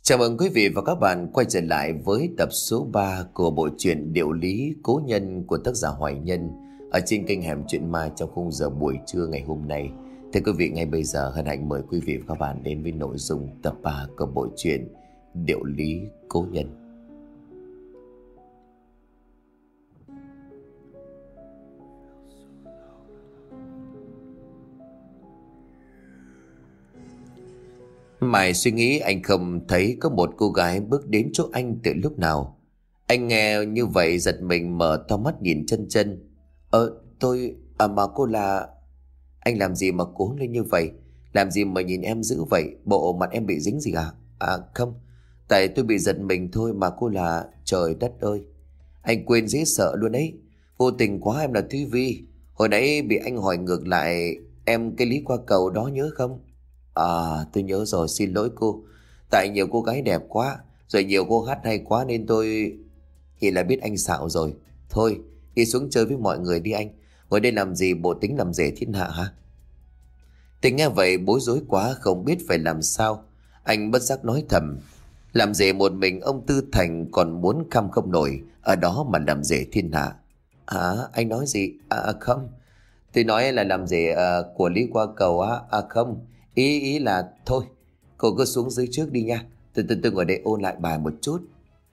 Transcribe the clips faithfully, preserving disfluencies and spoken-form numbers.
Chào mừng quý vị và các bạn quay trở lại với tập số ba của bộ truyện Điệu lý cố nhân của tác giả Hoài Nhân ở trên kênh Hẻm Chuyện Ma trong khung giờ buổi trưa ngày hôm nay. Thưa quý vị, ngay bây giờ hân hạnh mời quý vị và các bạn đến với nội dung tập ba của bộ truyện Điệu lý cố nhân. Mãi suy nghĩ, anh không thấy có một cô gái bước đến chỗ anh từ lúc nào. Anh nghe như vậy giật mình mở to mắt nhìn chân chân. Ờ tôi à mà cô là... Anh làm gì mà cố lên như vậy? Làm gì mà nhìn em dữ vậy? Bộ mặt em bị dính gì à? À không, tại tôi bị giật mình thôi mà cô là... Trời đất ơi, anh quên dễ sợ luôn ấy. Vô tình quá, em là Thúy Vi. Hồi nãy bị anh hỏi ngược lại em cái lý qua cầu đó, nhớ không? À tôi nhớ rồi, xin lỗi cô. Tại nhiều cô gái đẹp quá, rồi nhiều cô hát hay quá nên tôi... Thì là biết anh xạo rồi. Thôi đi xuống chơi với mọi người đi anh. Ngồi đây làm gì, bộ tính làm rể thiên hạ hả? Tình nghe vậy bối rối quá, không biết phải làm sao. Anh bất giác nói thầm, làm rể một mình ông Tư Thành còn muốn khăm không nổi, ở đó mà làm rể thiên hạ. À anh nói gì? À không, tôi nói là làm rể uh, của Lý qua cầu á. À không, ý ý là thôi cô cứ xuống dưới trước đi nha. Từ từ tôi ngồi đây ôn lại bài một chút.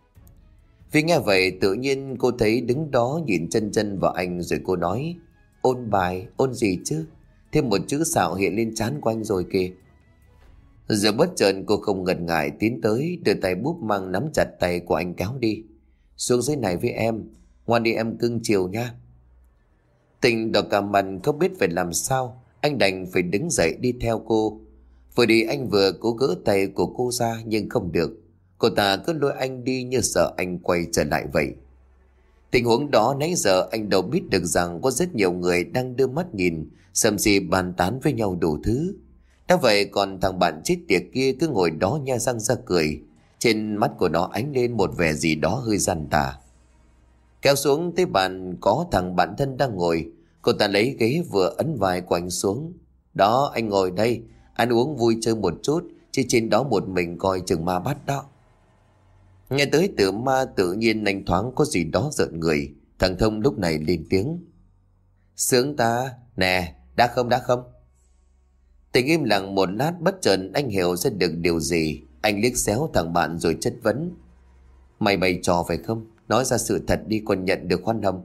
Vì nghe vậy tự nhiên cô thấy đứng đó nhìn chân chân vào anh, rồi cô nói, ôn bài? Ôn gì chứ? Thêm một chữ xạo hiện lên trán của anh rồi kìa. Giờ bất chợt cô không ngần ngại tiến tới, đưa tay búp mang nắm chặt tay của anh kéo đi. Xuống dưới này với em, ngoan đi em cưng chiều nha. Tình đỏ cả mặt không biết phải làm sao, anh đành phải đứng dậy đi theo cô. Vừa đi anh vừa cố gỡ tay của cô ra nhưng không được. Cô ta cứ lôi anh đi như sợ anh quay trở lại vậy. Tình huống đó nãy giờ anh đâu biết được rằng có rất nhiều người đang đưa mắt nhìn, sầm xì bàn tán với nhau đủ thứ. Đã vậy còn thằng bạn chết tiệt kia cứ ngồi đó nhe răng ra cười. Trên mắt của nó ánh lên một vẻ gì đó hơi gian tà. Kéo xuống tới bàn có thằng bạn thân đang ngồi. Cô ta lấy ghế vừa ấn vai của anh xuống. Đó, anh ngồi đây, ăn uống vui chơi một chút, chứ trên đó một mình coi chừng ma bắt đó. Nghe tới từ ma tự nhiên anh thoáng có gì đó giận người. Thằng Thông lúc này lên tiếng, sướng ta, nè, đã không đã không? Tình im lặng một lát, bất chợt anh hiểu ra được điều gì. Anh liếc xéo thằng bạn rồi chất vấn, mày bày trò phải không? Nói ra sự thật đi, còn nhận được khoan hồng.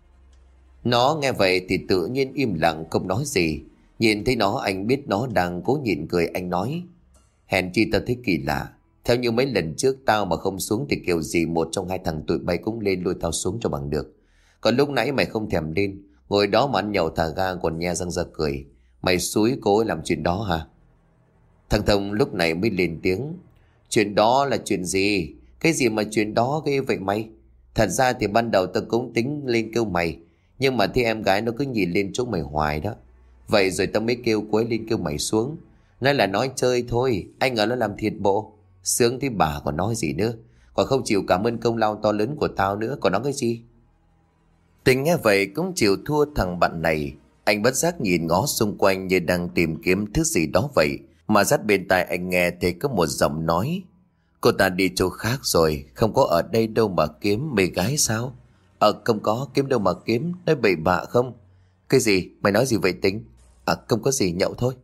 Nó nghe vậy thì tự nhiên im lặng không nói gì. Nhìn thấy nó anh biết nó đang cố nhịn cười. Anh nói, hèn chi tao thấy kỳ lạ. Theo như mấy lần trước tao mà không xuống thì kiểu gì một trong hai thằng tụi bay cũng lên lôi tao xuống cho bằng được. Còn lúc nãy mày không thèm lên, ngồi đó mà ăn nhậu thả ga còn nhe răng ra cười. Mày xúi cô ấy làm chuyện đó hả? Thằng Thông lúc này mới lên tiếng, chuyện đó là chuyện gì? Cái gì mà chuyện đó ghê vậy mày? Thật ra thì ban đầu tao cũng tính lên kêu mày, nhưng mà thấy em gái nó cứ nhìn lên chỗ mày hoài đó. Vậy rồi tao mới kêu cô ấy lên kêu mày xuống. Nói là nói chơi thôi, anh ngờ nó làm thiệt bộ. Sướng thì bà còn nói gì nữa. Còn không chịu cảm ơn công lao to lớn của tao nữa, còn nói cái gì? Tình nghe vậy cũng chịu thua thằng bạn này. Anh bất giác nhìn ngó xung quanh như đang tìm kiếm thứ gì đó vậy. Mà dắt bên tai anh nghe thấy có một giọng nói, cô ta đi chỗ khác rồi, không có ở đây đâu mà kiếm. Mê gái sao? Ờ không có, kiếm đâu mà kiếm. Nói bậy bạ không? Cái gì? Mày nói gì vậy Tính? À không có gì, nhậu thôi.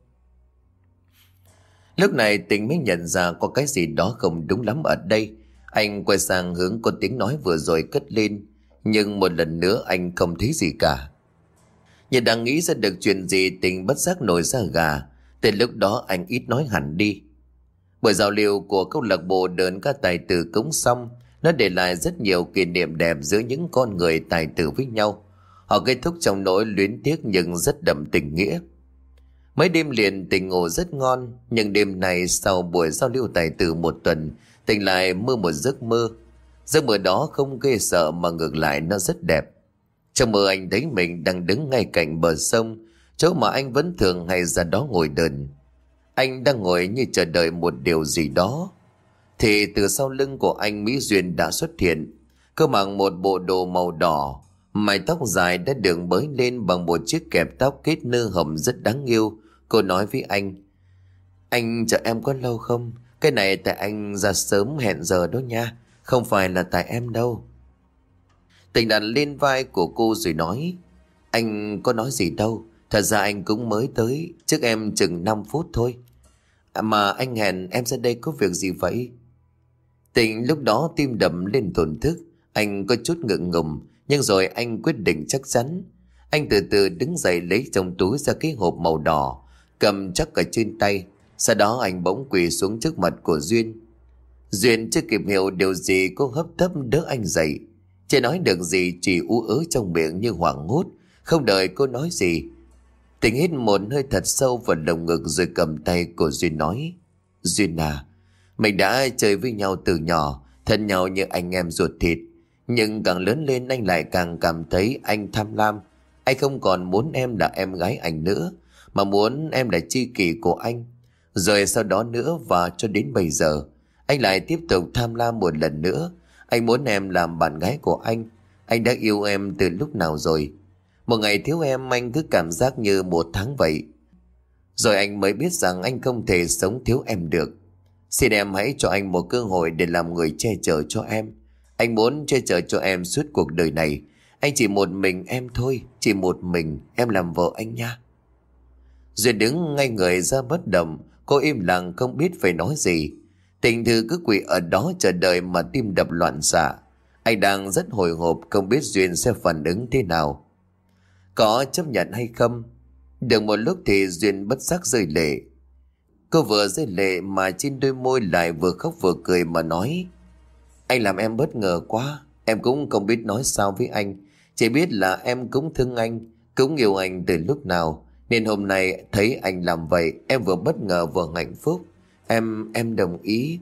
Lúc này Tính mới nhận ra có cái gì đó không đúng lắm ở đây. Anh quay sang hướng có tiếng nói vừa rồi cất lên, nhưng một lần nữa anh không thấy gì cả. Như đang nghĩ ra được chuyện gì, Tính bất giác nổi da gà. Từ lúc đó anh ít nói hẳn đi. Buổi giao lưu của câu lạc bộ đơn ca tài tử cũng xong. Nó để lại rất nhiều kỷ niệm đẹp giữa những con người tài tử với nhau. Họ kết thúc trong nỗi luyến tiếc nhưng rất đậm tình nghĩa. Mấy đêm liền Tình ngủ rất ngon. Nhưng đêm này sau buổi giao lưu tài tử một tuần, Tình lại mơ một giấc mơ. Giấc mơ đó không ghê sợ mà ngược lại nó rất đẹp. Trong mơ anh thấy mình đang đứng ngay cạnh bờ sông, chỗ mà anh vẫn thường hay ra đó ngồi đờn. Anh đang ngồi như chờ đợi một điều gì đó. Thì từ sau lưng của anh, Mỹ Duyên đã xuất hiện. Cô mặc một bộ đồ màu đỏ, mái tóc dài đã được bới lên bằng một chiếc kẹp tóc kết nơ hồng rất đáng yêu. Cô nói với anh, anh chờ em có lâu không? Cái này tại anh ra sớm hẹn giờ đó nha, không phải là tại em đâu. Tình đặt lên vai của cô rồi nói, anh có nói gì đâu, thật ra anh cũng mới tới, trước em chừng năm phút thôi. À, mà anh hẹn em ra đây có việc gì vậy? Tình lúc đó tim đập lên thổn thức, anh có chút ngượng ngùng, nhưng rồi anh quyết định chắc chắn. Anh từ từ đứng dậy lấy trong túi ra cái hộp màu đỏ, cầm chắc ở trên tay. Sau đó anh bỗng quỳ xuống trước mặt của Duyên. Duyên chưa kịp hiểu điều gì, cô hấp tấp đỡ anh dậy. Chưa nói được gì, chỉ ú ớ trong miệng như hoảng hốt. Không đợi cô nói gì, Tình hít một hơi thật sâu vào lồng ngực rồi cầm tay của Duyên nói, Duyên à, mình đã chơi với nhau từ nhỏ, thân nhau như anh em ruột thịt. Nhưng càng lớn lên anh lại càng cảm thấy anh tham lam. Anh không còn muốn em là em gái anh nữa, mà muốn em là tri kỷ của anh. Rồi sau đó nữa và cho đến bây giờ, anh lại tiếp tục tham lam một lần nữa. Anh muốn em làm bạn gái của anh. Anh đã yêu em từ lúc nào rồi? Một ngày thiếu em anh cứ cảm giác như một tháng vậy. Rồi anh mới biết rằng anh không thể sống thiếu em được. Xin em hãy cho anh một cơ hội để làm người che chở cho em. Anh muốn che chở cho em suốt cuộc đời này. Anh chỉ một mình em thôi, chỉ một mình em làm vợ anh nha. Duyên đứng ngay người ra bất động, cô im lặng không biết phải nói gì. Tình Thư cứ quỳ ở đó chờ đợi mà tim đập loạn xạ. Anh đang rất hồi hộp không biết Duyên sẽ phản ứng thế nào, có chấp nhận hay không. Được một lúc thì Duyên bất giác rơi lệ. Cô vừa rơi lệ mà trên đôi môi lại vừa khóc vừa cười mà nói, anh làm em bất ngờ quá. Em cũng không biết nói sao với anh, chỉ biết là em cũng thương anh, cũng yêu anh từ lúc nào, nên hôm nay thấy anh làm vậy em vừa bất ngờ vừa hạnh phúc. Em, em đồng ý.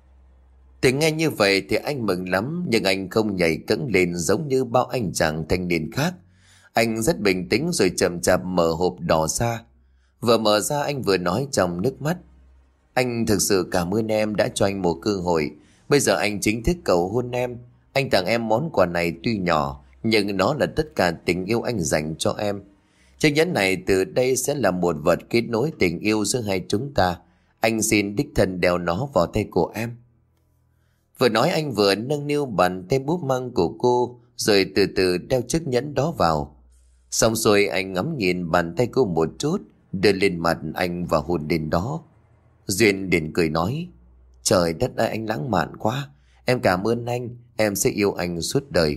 Thì nghe như vậy thì anh mừng lắm, nhưng anh không nhảy cẫng lên giống như bao anh chàng thanh niên khác. Anh rất bình tĩnh rồi chậm chạp mở hộp đỏ ra. Vừa mở ra anh vừa nói trong nước mắt, anh thực sự cảm ơn em đã cho anh một cơ hội. Bây giờ anh chính thức cầu hôn em. Anh tặng em món quà này tuy nhỏ, nhưng nó là tất cả tình yêu anh dành cho em. Chiếc nhẫn này từ đây sẽ là một vật kết nối tình yêu giữa hai chúng ta. Anh xin đích thân đeo nó vào tay của em. Vừa nói anh vừa nâng niu bàn tay búp măng của cô, rồi từ từ đeo chiếc nhẫn đó vào. Xong rồi anh ngắm nhìn bàn tay cô một chút, đưa lên mặt anh và hôn lên đó. Duyên liền cười nói, trời đất ơi anh lãng mạn quá. Em cảm ơn anh, em sẽ yêu anh suốt đời.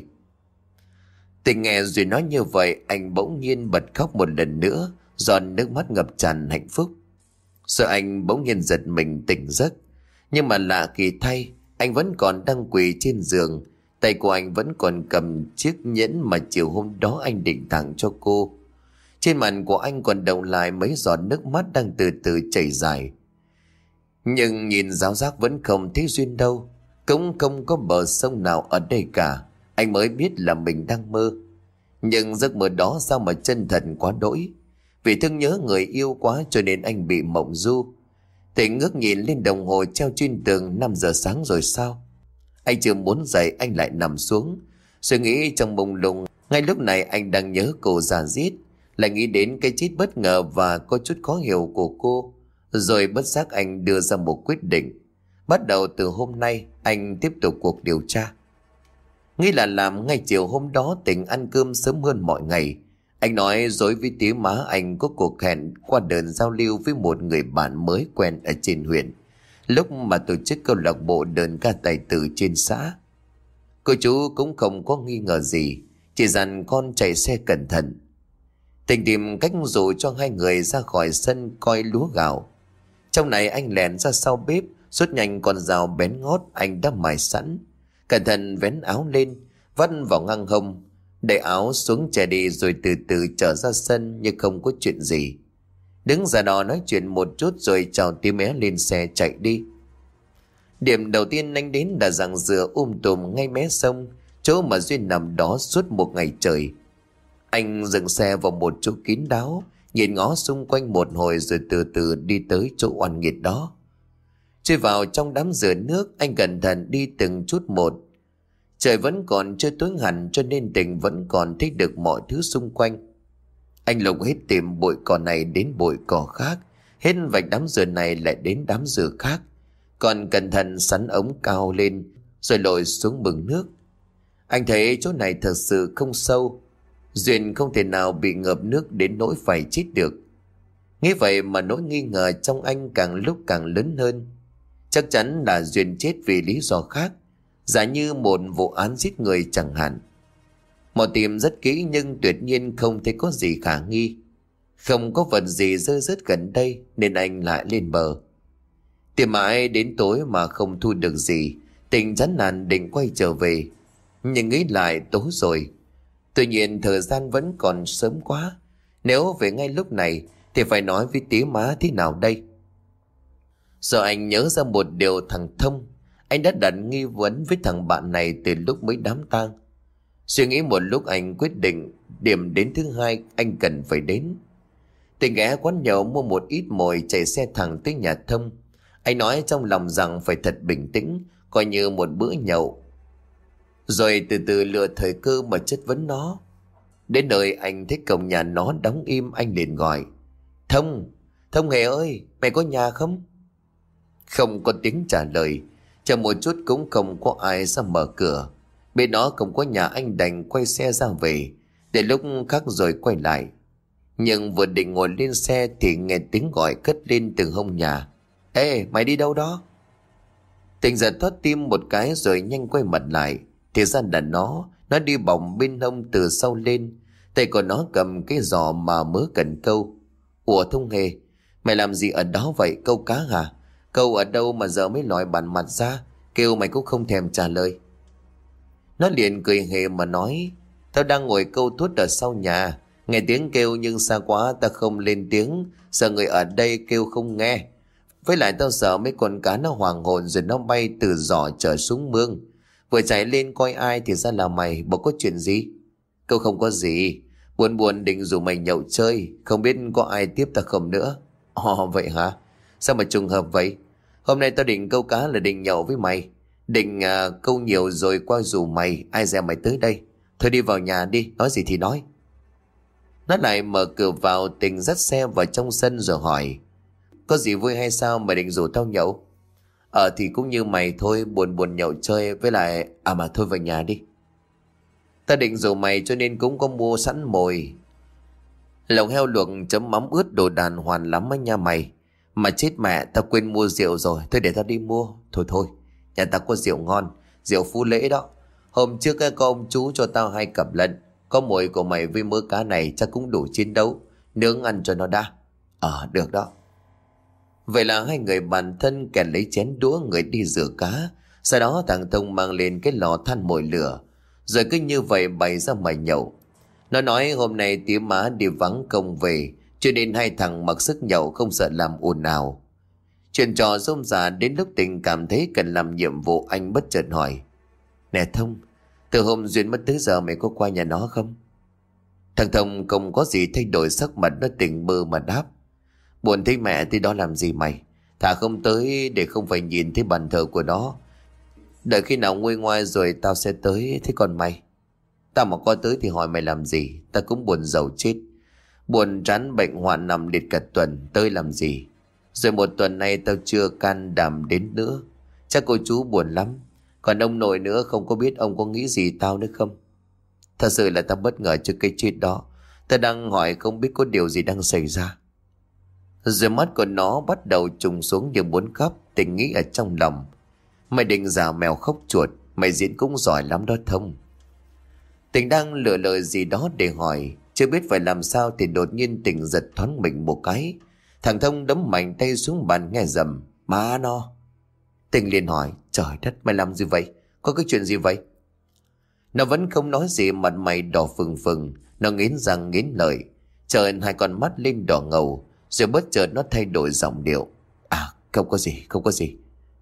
Tình nghe Duyên nói như vậy, anh bỗng nhiên bật khóc một lần nữa, giọt nước mắt ngập tràn hạnh phúc. Rồi anh bỗng nhiên giật mình tỉnh giấc. Nhưng mà lạ kỳ thay, anh vẫn còn đang quỳ trên giường. Tay của anh vẫn còn cầm chiếc nhẫn mà chiều hôm đó anh định tặng cho cô. Trên mặt của anh còn đọng lại mấy giọt nước mắt đang từ từ chảy dài. Nhưng nhìn giáo giác vẫn không thấy Duyên đâu, cũng không có bờ sông nào ở đây cả. Anh mới biết là mình đang mơ. Nhưng giấc mơ đó sao mà chân thật quá đỗi. Vì thương nhớ người yêu quá cho nên anh bị mộng du. Tỉnh ngước nhìn lên đồng hồ treo trên tường, năm giờ sáng rồi sao. Anh chưa muốn dậy anh lại nằm xuống, suy nghĩ trong mông lung. Ngay lúc này anh đang nhớ cô già diết, lại nghĩ đến cái chết bất ngờ và có chút khó hiểu của cô. Rồi bất giác anh đưa ra một quyết định. Bắt đầu từ hôm nay anh tiếp tục cuộc điều tra. Nghĩ là làm ngay chiều hôm đó Tỉnh ăn cơm sớm hơn mọi ngày. Anh nói dối với tía má anh có cuộc hẹn qua đợt giao lưu với một người bạn mới quen ở trên huyện, lúc mà tổ chức câu lạc bộ đờn ca tài tử trên xã. Cô chú cũng không có nghi ngờ gì, chỉ dặn con chạy xe cẩn thận. Tình tìm cách dụ cho hai người ra khỏi sân coi lúa gạo. Trong này anh lèn ra sau bếp, rút nhanh con dao bén ngót anh đã mài sẵn. Cẩn thận vén áo lên, vắt vào ngang hông, đẩy áo xuống chạy đi rồi từ từ trở ra sân như không có chuyện gì. Đứng ra đó nói chuyện một chút rồi chào tí mé lên xe chạy đi. Điểm đầu tiên anh đến là giằng dừa um tùm ngay mé sông, chỗ mà Duyên nằm đó suốt một ngày trời. Anh dừng xe vào một chỗ kín đáo, nhìn ngó xung quanh một hồi rồi từ từ đi tới chỗ oan nghiệt đó. Chui vào trong đám dừa nước, anh cẩn thận đi từng chút một. Trời vẫn còn chưa tối hẳn cho nên Tình vẫn còn thấy được mọi thứ xung quanh. Anh lục hết tìm bụi cỏ này đến bụi cỏ khác, hết vạch đám dừa này lại đến đám dừa khác. Còn cẩn thận sắn ống cao lên rồi lội xuống mừng nước. Anh thấy chỗ này thật sự không sâu, Duyên không thể nào bị ngập nước đến nỗi phải chết được. Nghĩ vậy mà nỗi nghi ngờ trong anh càng lúc càng lớn hơn. Chắc chắn là Duyên chết vì lý do khác, giả như một vụ án giết người chẳng hạn. Mò tìm rất kỹ nhưng tuyệt nhiên không thấy có gì khả nghi. Không có vật gì rơi rớt gần đây nên anh lại lên bờ. Tìm mãi đến tối mà không thu được gì, Tình chán nản định quay trở về. Nhưng nghĩ lại tối rồi. Tuy nhiên thời gian vẫn còn sớm quá. Nếu về ngay lúc này thì phải nói với tía má thế nào đây? Giờ anh nhớ ra một điều thằng Thông. Anh đã đặt nghi vấn với thằng bạn này từ lúc mới đám tang. Suy nghĩ một lúc anh quyết định điểm đến thứ hai anh cần phải đến. Tình ghé quán nhậu mua một ít mồi chạy xe thẳng tới nhà Thông. Anh nói trong lòng rằng phải thật bình tĩnh, coi như một bữa nhậu, rồi từ từ lựa thời cơ mà chất vấn nó. Đến nơi anh thấy cổng nhà nó đóng im, anh liền gọi: Thông, Thông Hề ơi, mày có nhà không? Không có tiếng trả lời. Chờ một chút cũng không có ai ra mở cửa. Bên đó không có nhà, anh đành quay xe ra về, để lúc khác rồi quay lại. Nhưng vừa định ngồi lên xe thì nghe tiếng gọi cất lên từ hông nhà: Ê, mày đi đâu đó? Tình giật thót tim một cái rồi nhanh quay mặt lại. Thì ra là nó Nó đi bỏng bên hông từ sau lên. Tay của nó cầm cái giò mà mớ cần câu. Ủa Thông Hề, mày làm gì ở đó vậy? Câu cá hả? Câu ở đâu mà giờ mới lòi bản mặt ra? Kêu mày cũng không thèm trả lời. Nó liền cười hề mà nói: Tao đang ngồi câu tuốt ở sau nhà, nghe tiếng kêu nhưng xa quá ta không lên tiếng, sợ người ở đây kêu không nghe. Với lại tao sợ mấy con cá nó hoàng hồn rồi nó bay từ giỏ trở xuống mương. Vừa chạy lên coi ai thì ra là mày. Bộ có chuyện gì? Câu không có gì, buồn buồn định rủ mày nhậu chơi, không biết có ai tiếp ta không nữa. Ồ vậy hả? Sao mà trùng hợp vậy? Hôm nay tao định câu cá là định nhậu với mày. Định à, câu nhiều rồi qua rủ mày, ai dè mày tới đây. Thôi đi vào nhà đi, nói gì thì nói. Nó lại mở cửa vào. Tình dắt xe vào trong sân rồi hỏi: Có gì vui hay sao mà định rủ tao nhậu? Ờ thì cũng như mày thôi, buồn buồn nhậu chơi. Với lại à mà thôi vào nhà đi. Ta định rủ mày cho nên cũng có mua sẵn mồi. Lòng heo luộc chấm mắm ướt đồ đàn hoàn lắm á nha mày. Mà chết mẹ, tao quên mua rượu rồi. Thôi để tao đi mua. Thôi thôi, nhà tao có rượu ngon, rượu Phú Lễ đó. Hôm trước có ông chú cho tao hai cặp lận. Có mồi của mày với mớ cá này chắc cũng đủ chiến đấu. Nướng ăn cho nó đã. Ờ được đó. Vậy là hai người bàn thân kẻ lấy chén đũa, người đi rửa cá. Sau đó thằng Thông mang lên cái lò than mồi lửa, rồi cứ như vậy bày ra mày nhậu. Nó nói hôm nay tía má đi vắng công về, cho nên hai thằng mặc sức nhậu không sợ làm ồn ào. Chuyện trò rôm rả đến lúc Tình cảm thấy cần làm nhiệm vụ, anh bất chợt hỏi: Nè Thông, từ hôm Duyên mất tới giờ mày có qua nhà nó không? Thằng Thông không có gì thay đổi sắc mặt, nó tỉnh bơ mà đáp: Buồn thấy mẹ thì đó làm gì mày. Thà không tới để không phải nhìn thấy bàn thờ của nó. Đợi khi nào nguôi ngoai rồi tao sẽ tới. Thế còn mày? Tao mà có tới thì hỏi mày làm gì? Tao cũng buồn giàu chết. Buồn chán bệnh hoạn nằm liệt cả tuần, tới làm gì? Rồi một tuần nay tao chưa can đảm đến nữa. Chắc cô chú buồn lắm. Còn ông nội nữa, không có biết ông có nghĩ gì tao nữa không? Thật sự là tao bất ngờ trước cái chuyện đó. Tao đang hỏi không biết có điều gì đang xảy ra. Rồi mắt của nó bắt đầu trùng xuống như muốn khóc. Tình nghĩ ở trong lòng: Mày định giả mèo khóc chuột, mày diễn cũng giỏi lắm đó Thông. Tình đang lựa lời gì đó để hỏi, chưa biết phải làm sao thì đột nhiên Tình giật thoáng mình một cái. Thằng Thông đấm mạnh tay xuống bàn nghe rầm: Má nó! Tình liền hỏi: Trời đất, mày làm gì vậy? Có cái chuyện gì vậy? Nó vẫn không nói gì, mặt mày đỏ phừng phừng. Nó nghiến răng nghiến lợi, trợn hai con mắt lên đỏ ngầu. Rồi bất chợt nó thay đổi giọng điệu: À không có gì, không có gì.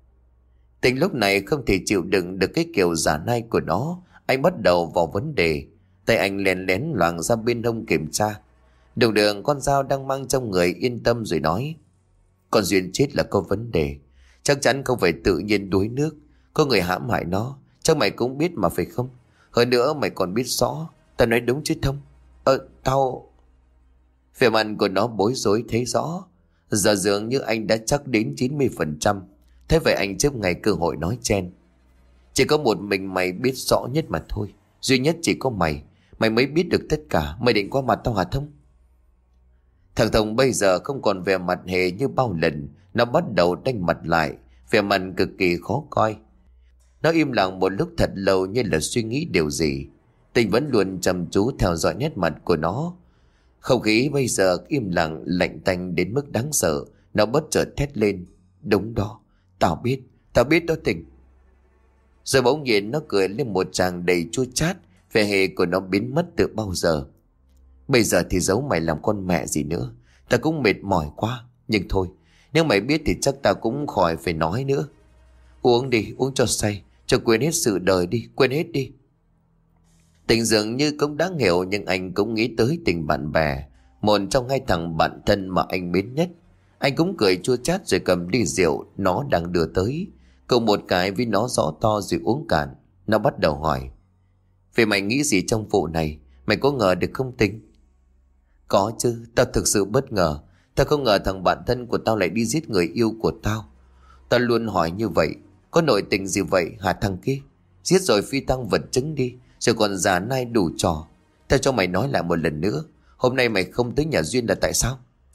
Tình lúc này không thể chịu đựng được cái kiểu giả nai của nó. Anh bắt đầu vào vấn đề. Tay anh lén lén loàng ra bên hông kiểm tra. Đường đường con dao đang mang trong người yên tâm rồi nói: Con Duyên chết là có vấn đề. Chắc chắn không phải tự nhiên đuối nước. Có người hãm hại nó. Chắc mày cũng biết mà phải không? Hơn nữa mày còn biết rõ. Tao nói đúng chứ Thông? Ờ tao... Vẻ mặt của nó bối rối thấy rõ. Giờ dường như anh đã chắc đến chín mươi phần trăm. Thế vậy anh chớp ngay cơ hội nói chen. Chỉ có một mình mày biết rõ nhất mà thôi. Duy nhất chỉ có mày. Mày mới biết được tất cả. Mày định qua mặt tao hả Thông? Thằng Thông bây giờ không còn vẻ mặt hề như bao lần. Nó bắt đầu đanh mặt lại, vẻ mặt cực kỳ khó coi. Nó im lặng một lúc thật lâu như là suy nghĩ điều gì. Tình vẫn luôn chăm chú theo dõi nét mặt của nó. Không khí bây giờ im lặng lạnh tanh đến mức đáng sợ. Nó bất chợt thét lên. Đúng đó, tao biết, tao biết đó Tình. Rồi bỗng nhiên nó cười lên một tràng đầy chua chát. Vẻ hề của nó biến mất từ bao giờ. Bây giờ thì giấu mày làm con mẹ gì nữa. Tao cũng mệt mỏi quá. Nhưng thôi, nếu mày biết thì chắc tao cũng khỏi phải nói nữa. Uống đi, uống cho say, cho quên hết sự đời đi, quên hết đi. Tình dường như cũng đáng hiểu, nhưng anh cũng nghĩ tới tình bạn bè, một trong hai thằng bạn thân mà anh mến nhất. Anh cũng cười chua chát rồi cầm ly rượu nó đang đưa tới, cộng một cái với nó rõ to rồi uống cạn. Nó bắt đầu hỏi: Vì mày nghĩ gì trong vụ này? Mày có ngờ được không Tình? Có chứ, tao thực sự bất ngờ. Tao không ngờ thằng bạn thân của tao lại đi giết người yêu của tao. Tao luôn hỏi như vậy, có nội tình gì vậy hả thằng kia? Giết rồi phi tăng vật chứng đi, rồi còn giả nai đủ trò. Tao cho mày nói lại một lần nữa, hôm nay mày không tới nhà Duyên là tại sao?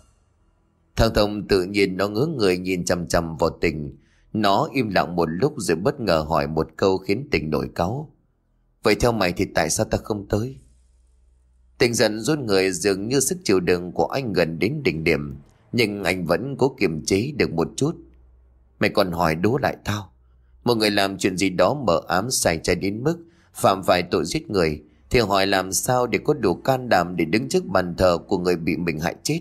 Thằng Thông tự nhiên nó ngớ người nhìn chằm chằm vào Tình. Nó im lặng một lúc rồi bất ngờ hỏi một câu khiến Tình nổi cáu: Vậy theo mày thì tại sao tao không tới? Tình giận run người, dường như sức chịu đựng của anh gần đến đỉnh điểm. Nhưng anh vẫn cố kiềm chế được một chút. Mày còn hỏi đố lại tao. Một người làm chuyện gì đó mờ ám sai trái đến mức phạm phải tội giết người, thì hỏi làm sao để có đủ can đảm để đứng trước bàn thờ của người bị mình hại chết?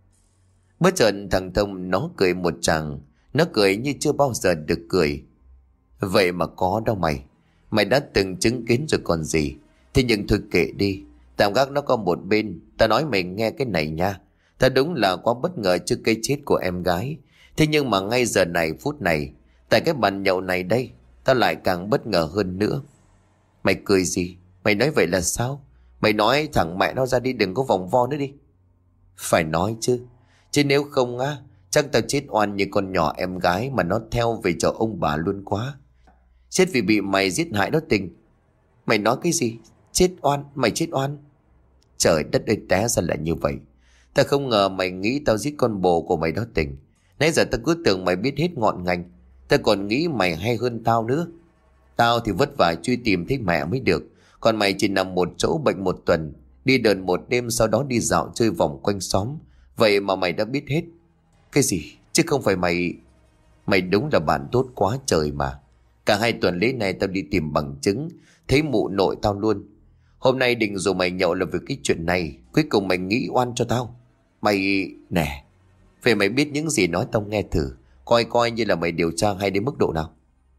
Bất chợt thằng Thông nó cười một tràng. Nó cười như chưa bao giờ được cười. Vậy mà có đâu mày. Mày đã từng chứng kiến rồi còn gì. Thế nhưng thôi kệ đi, tạm gác nó qua một bên. Ta nói mày nghe cái này nha. Ta đúng là quá bất ngờ trước cái chết của em gái. Thế nhưng mà ngay giờ này phút này, tại cái bàn nhậu này đây, ta lại càng bất ngờ hơn nữa. Mày cười gì? Mày nói vậy là sao? Mày nói thẳng mẹ nó ra đi, đừng có vòng vo nữa đi. Phải nói chứ. Chứ nếu không á, chắc tao chết oan như con nhỏ em gái mà nó theo về chợ ông bà luôn quá. Chết vì bị mày giết hại đó Tình. Mày nói cái gì? Chết oan? Mày chết oan? Trời đất ơi, té ra là như vậy. Tao không ngờ mày nghĩ tao giết con bồ của mày đó Tình. Nãy giờ tao cứ tưởng mày biết hết ngọn ngành. Tao còn nghĩ mày hay hơn tao nữa. Tao thì vất vả truy tìm thấy mẹ mới được. Còn mày chỉ nằm một chỗ bệnh một tuần, đi đờn một đêm, sau đó đi dạo chơi vòng quanh xóm. Vậy mà mày đã biết hết. Cái gì? Chứ không phải mày... Mày đúng là bạn tốt quá trời mà. Cả hai tuần lễ này tao đi tìm bằng chứng, thấy mụ nội tao luôn. Hôm nay định dù mày nhậu là vì cái chuyện này. Cuối cùng mày nghĩ oan cho tao. Mày... Nè, về mày biết những gì nói tao nghe thử, coi coi như là mày điều tra hay đến mức độ nào.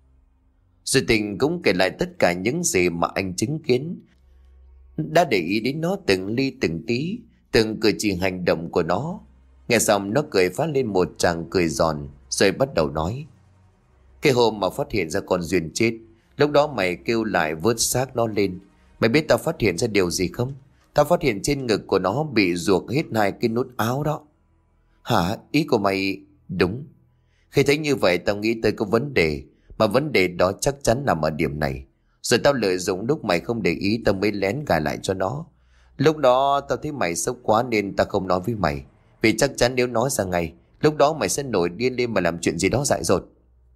Rồi Tình cũng kể lại tất cả những gì mà anh chứng kiến. Đã để ý đến nó từng ly từng tí, từng cử chỉ hành động của nó. Nghe xong nó cười phá lên một tràng cười giòn, rồi bắt đầu nói: Cái hôm mà phát hiện ra con Duyên chết, lúc đó mày kêu lại vớt xác nó lên. Mày biết tao phát hiện ra điều gì không? Tao phát hiện trên ngực của nó bị ruột hết hai cái nút áo đó. Hả? Ý của mày... Đúng. Khi thấy như vậy tao nghĩ tới có vấn đề, mà vấn đề đó chắc chắn nằm ở điểm này. Rồi tao lợi dụng lúc mày không để ý, tao mới lén gài lại cho nó. Lúc đó tao thấy mày sốc quá nên tao không nói với mày, vì chắc chắn nếu nói ra ngay, lúc đó mày sẽ nổi điên lên mà làm chuyện gì đó dại dột.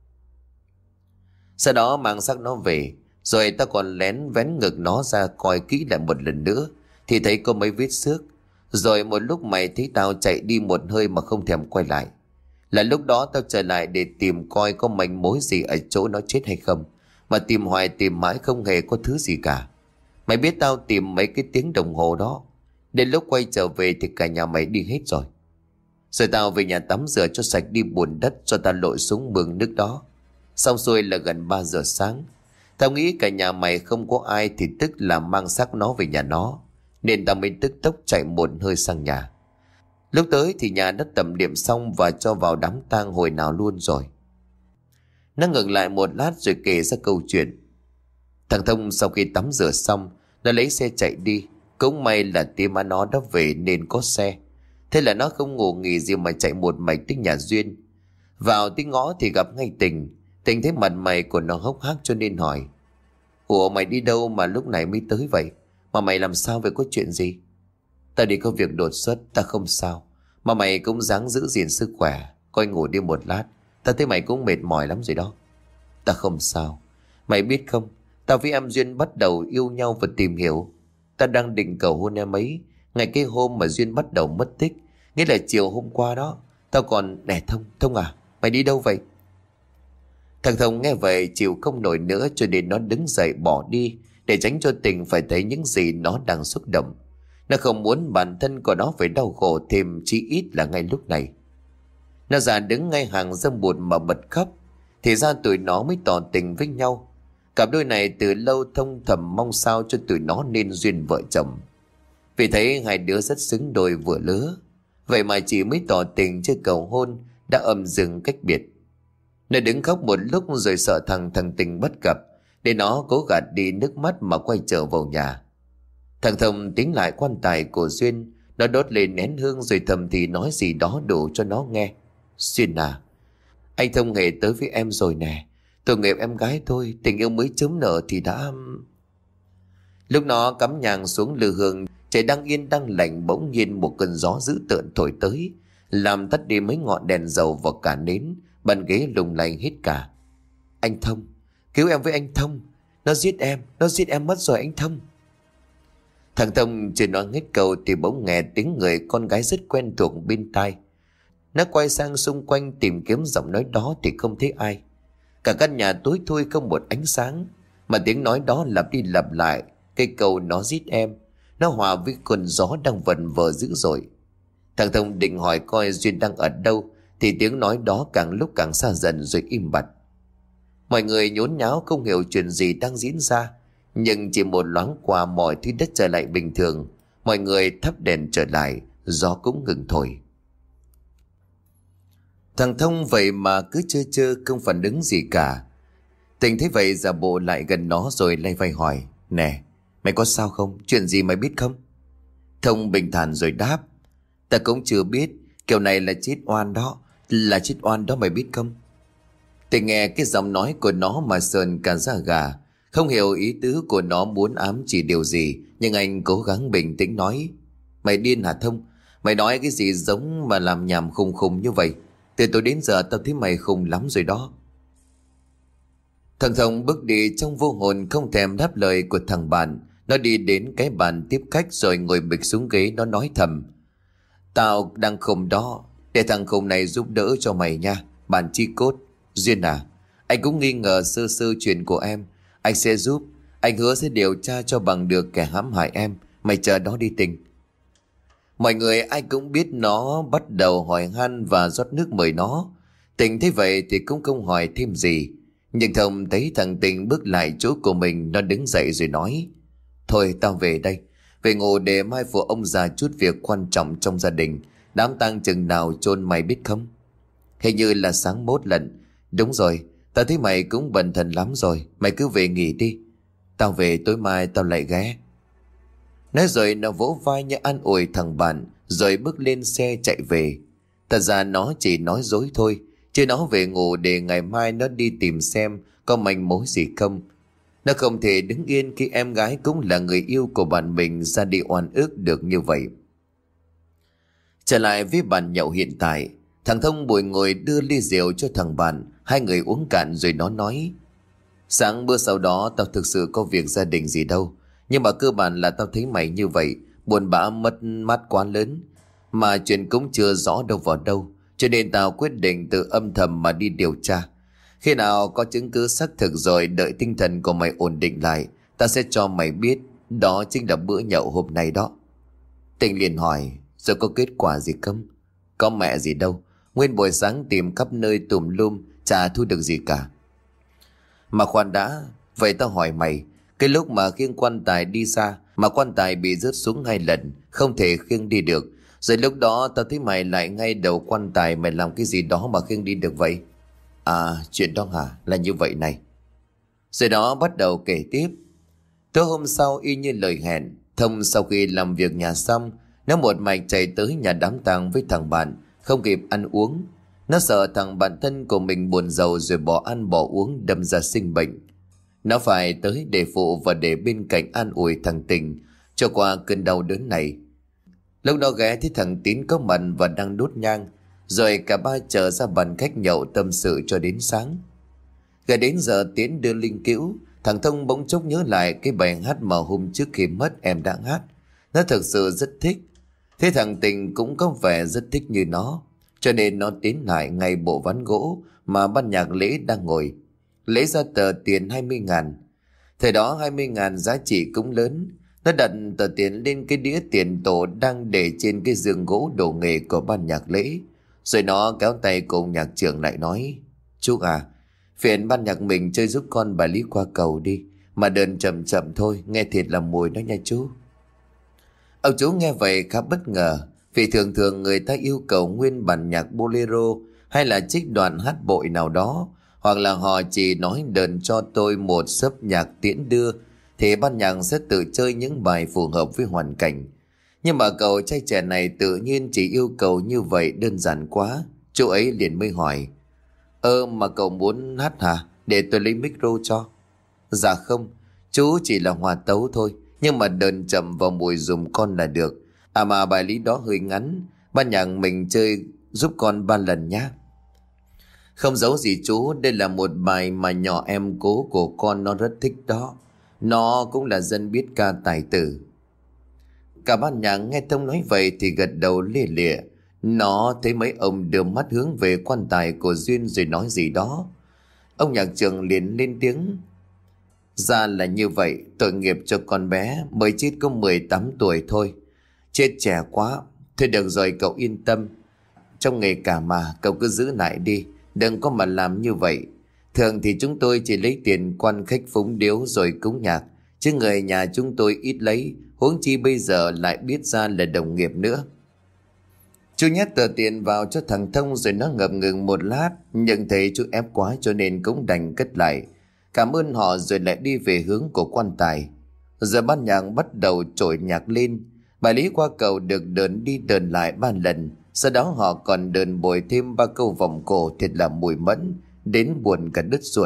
Sau đó mang xác nó về, rồi tao còn lén vén ngực nó ra coi kỹ lại một lần nữa, thì thấy có mấy vết xước. Rồi một lúc mày thấy tao chạy đi một hơi mà không thèm quay lại, là lúc đó tao trở lại để tìm coi có manh mối gì ở chỗ nó chết hay không. Mà tìm hoài tìm mãi không hề có thứ gì cả. Mày biết tao tìm mấy cái tiếng đồng hồ đó, đến lúc quay trở về thì cả nhà mày đi hết rồi. Rồi tao về nhà tắm rửa cho sạch đi bùn đất, cho tao lội xuống mương nước đó. Xong xuôi là gần ba giờ sáng. Tao nghĩ cả nhà mày không có ai thì tức là mang xác nó về nhà nó, nên tao mới tức tốc chạy một hơi sang nhà. Lúc tới thì nhà đã tẩm liệm xong và cho vào đám tang hồi nào luôn rồi. Nó ngừng lại một lát rồi kể ra câu chuyện. Thằng Thông sau khi tắm rửa xong, nó lấy xe chạy đi. Cũng may là tim má nó đã về nên có xe. Thế là nó không ngủ nghỉ gì mà chạy một mạch tới nhà Duyên. Vào tí ngõ thì gặp ngay Tình. Tình thấy mặt mày của nó hốc hác cho nên hỏi: Ủa mày đi đâu mà lúc này mới tới vậy? Mà mày làm sao vậy, có chuyện gì? Ta đi có việc đột xuất, ta không sao. Mà mày cũng ráng giữ gìn sức khỏe, coi ngủ đi một lát. Ta thấy mày cũng mệt mỏi lắm rồi đó. Ta không sao. Mày biết không, tao với em Duyên bắt đầu yêu nhau và tìm hiểu. Ta đang định cầu hôn em ấy ngày cái hôm mà Duyên bắt đầu mất tích, nghĩa là chiều hôm qua đó. Tao còn nè Thông, Thông à, mày đi đâu vậy? Thằng Thông nghe vậy chịu không nổi nữa, cho nên nó đứng dậy bỏ đi, để tránh cho Tình phải thấy những gì nó đang xúc động. Nó không muốn bản thân của nó phải đau khổ thêm, chí ít là ngay lúc này. Nó ra đứng ngay hàng dâm bụt mà bật khóc. Thì ra tụi nó mới tỏ tình với nhau. Cặp đôi này từ lâu thông thầm mong sao cho tụi nó nên duyên vợ chồng, vì thấy hai đứa rất xứng đôi vừa lứa. Vậy mà chỉ mới tỏ tình chưa cầu hôn đã âm dừng cách biệt. Nó đứng khóc một lúc rồi sợ thằng thằng Tình bất gặp, để nó cố gạt đi nước mắt mà quay trở vào nhà. Thằng Thông tính lại quan tài của Duyên. Nó đốt lên nén hương rồi thầm thì nói gì đó đủ cho nó nghe. Duyên à, anh Thông hề tới với em rồi nè. Tội nghiệp em gái thôi, tình yêu mới chớm nở thì đã... Lúc nó cắm nhang xuống lư hương, trời đang yên đang lạnh, bỗng nhiên một cơn gió dữ tợn thổi tới, làm tắt đi mấy ngọn đèn dầu và cả nến. Bàn ghế lung lay hết cả. Anh Thông, cứu em với anh Thông. Nó giết em, nó giết em mất rồi anh Thông. Thằng Thông chưa nói hết câu thì bỗng nghe tiếng người con gái rất quen thuộc bên tai. Nó quay sang xung quanh tìm kiếm giọng nói đó thì không thấy ai. Cả căn nhà tối thui không một ánh sáng, mà tiếng nói đó lặp đi lặp lại cái câu nó giết em. Nó hòa với cơn gió đang vần vờ dữ dội. Thằng Thông định hỏi coi Duyên đang ở đâu, thì tiếng nói đó càng lúc càng xa dần rồi im bặt. Mọi người nhốn nháo không hiểu chuyện gì đang diễn ra, nhưng chỉ một loáng qua mọi thứ đất trở lại bình thường. Mọi người thắp đèn trở lại, gió cũng ngừng thổi. Thằng Thông vậy mà cứ chơ chơ không phản ứng gì cả. Tình thấy vậy giả bộ lại gần nó rồi lay vai hỏi: Nè, mày có sao không? Chuyện gì mày biết không? Thông bình thản rồi đáp: Ta cũng chưa biết, kiểu này là chết oan đó. Là chết oan đó mày biết không? Tình nghe cái giọng nói của nó mà sờn cả da gà. Không hiểu ý tứ của nó muốn ám chỉ điều gì, nhưng anh cố gắng bình tĩnh nói: Mày điên hả Thông? Mày nói cái gì giống mà làm nhảm khùng khùng như vậy? Từ tối đến giờ tao thấy mày khùng lắm rồi đó. Thằng Thông bước đi trong vô hồn, không thèm đáp lời của thằng bạn. Nó đi đến cái bàn tiếp khách rồi ngồi bịch xuống ghế. Nó nói thầm: Tao đang khùng đó, để thằng khùng này giúp đỡ cho mày nha. Bạn chi cốt. Duyên à, anh cũng nghi ngờ sơ sơ chuyện của em. Anh sẽ giúp. Anh hứa sẽ điều tra cho bằng được kẻ hãm hại em. Mày chờ đó đi Tình. Mọi người ai cũng biết nó bắt đầu hỏi han và rót nước mời nó. Tình thấy vậy thì cũng không hỏi thêm gì. Nhưng Thông thấy thằng Tình bước lại chỗ của mình, nó đứng dậy rồi nói: Thôi tao về đây, về ngủ để mai phụ ông già chút việc quan trọng trong gia đình. Đám tang chừng nào chôn mày biết không? Hình như là sáng mốt lận. Đúng rồi, tao thấy mày cũng bần thần lắm rồi. Mày cứ về nghỉ đi. Tao về tối mai tao lại ghé. Nói rồi nó vỗ vai như an ủi thằng bạn, rồi bước lên xe chạy về. Thật ra nó chỉ nói dối thôi, chứ nó về ngủ để ngày mai nó đi tìm xem có manh mối gì không. Nó không thể đứng yên khi em gái cũng là người yêu của bạn mình ra đi oan ức được như vậy. Trở lại với bàn nhậu hiện tại, thằng Thông bồi ngồi đưa ly rượu cho thằng bạn. Hai người uống cạn rồi nó nói: Sáng bữa sau đó tao thực sự có việc gia đình gì đâu, nhưng mà cơ bản là tao thấy mày như vậy, buồn bã mất mát quá lớn, mà chuyện cũng chưa rõ đâu vào đâu, cho nên tao quyết định tự âm thầm mà đi điều tra. Khi nào có chứng cứ xác thực rồi, đợi tinh thần của mày ổn định lại, tao sẽ cho mày biết. Đó chính là bữa nhậu hôm nay đó. Tình liền hỏi: Rồi có kết quả gì không? Có mẹ gì đâu, nguyên buổi sáng tìm khắp nơi tùm lum, chả thu được gì cả. Mà khoan đã, vậy tao hỏi mày, cái lúc mà khiêng quan tài đi xa mà quan tài bị rớt xuống hai lần, không thể khiêng đi được, rồi lúc đó tao thấy mày lại ngay đầu quan tài, mày làm cái gì đó mà khiêng đi được vậy? À, chuyện đó hả? Là như vậy này. Rồi đó bắt đầu kể tiếp. Tối hôm sau y như lời hẹn, Thông sau khi làm việc nhà xong, nó một mạch chạy tới nhà đám tang với thằng bạn, không kịp ăn uống. Nó sợ thằng bạn thân của mình buồn giàu rồi bỏ ăn bỏ uống đâm ra sinh bệnh. Nó phải tới để phụ và để bên cạnh an ủi thằng Tình cho qua cơn đau đớn này. Lúc đó ghé thấy thằng Tín có mặt và đang đốt nhang, rồi cả ba chờ ra bàn khách nhậu tâm sự cho đến sáng. Gần đến giờ Tiến đưa linh cữu, thằng Thông bỗng chốc nhớ lại cái bài hát mà hôm trước khi mất em đã hát. Nó thực sự rất thích. Thế thằng Tình cũng có vẻ rất thích như nó, cho nên nó tiến lại ngay bộ ván gỗ mà ban nhạc lễ đang ngồi, lấy ra tờ tiền hai mươi ngàn. Thời đó hai mươi ngàn giá trị cũng lớn. Nó đặt tờ tiền lên cái đĩa tiền tổ đang để trên cái giường gỗ đồ nghề của ban nhạc lễ. Rồi nó kéo tay cùng nhạc trưởng lại nói: Chú à, phiền ban nhạc mình chơi giúp con bài Lý Qua Cầu đi, mà đơn chậm chậm thôi, nghe thiệt là mùi đó nha chú. Ông chú nghe vậy khá bất ngờ, vì thường thường người ta yêu cầu nguyên bản nhạc bolero hay là trích đoạn hát bội nào đó, hoặc là họ chỉ nói đờn cho tôi một xấp nhạc tiễn đưa, thì ban nhạc sẽ tự chơi những bài phù hợp với hoàn cảnh. Nhưng mà cậu trai trẻ này tự nhiên chỉ yêu cầu như vậy đơn giản quá. Chú ấy liền mới hỏi: Ơ mà cậu muốn hát hả? Để tôi lấy micro cho. Dạ không, chú chỉ là hòa tấu thôi, nhưng mà đờn chậm vào mùi dùm con là được. À mà bài lý đó hơi ngắn, ban nhạc mình chơi giúp con ba lần nhé. Không giấu gì chú, đây là một bài mà nhỏ em cố của con nó rất thích đó. Nó cũng là dân biết ca tài tử. Cả ban nhạc nghe Thông nói vậy thì gật đầu lia lịa. Nó thấy mấy ông đưa mắt hướng về quan tài của Duyên rồi nói gì đó. Ông nhạc trưởng liền lên tiếng: Ra là như vậy, tội nghiệp cho con bé, mới chết có mười tám tuổi thôi. Chết trẻ quá. Thôi được rồi, cậu yên tâm. Trong nghề cả mà, cậu cứ giữ lại đi, đừng có mà làm như vậy. Thường thì chúng tôi chỉ lấy tiền quan khách phúng điếu rồi cúng nhạc, chứ người nhà chúng tôi ít lấy, huống chi bây giờ lại biết ra là đồng nghiệp nữa. Chú nhét tờ tiền vào cho thằng Thông rồi nó ngập ngừng một lát, nhưng thấy chú ép quá cho nên cũng đành cất lại. Cảm ơn họ rồi lại đi về hướng của quan tài. Giờ ban nhạc bắt đầu trội nhạc lên. Bài Lý Qua Cầu được đờn đi đờn lại ba lần. Sau đó họ còn đờn bồi thêm ba câu vòng cổ thiệt là mùi mẫn, đến buồn cả đứt ruột.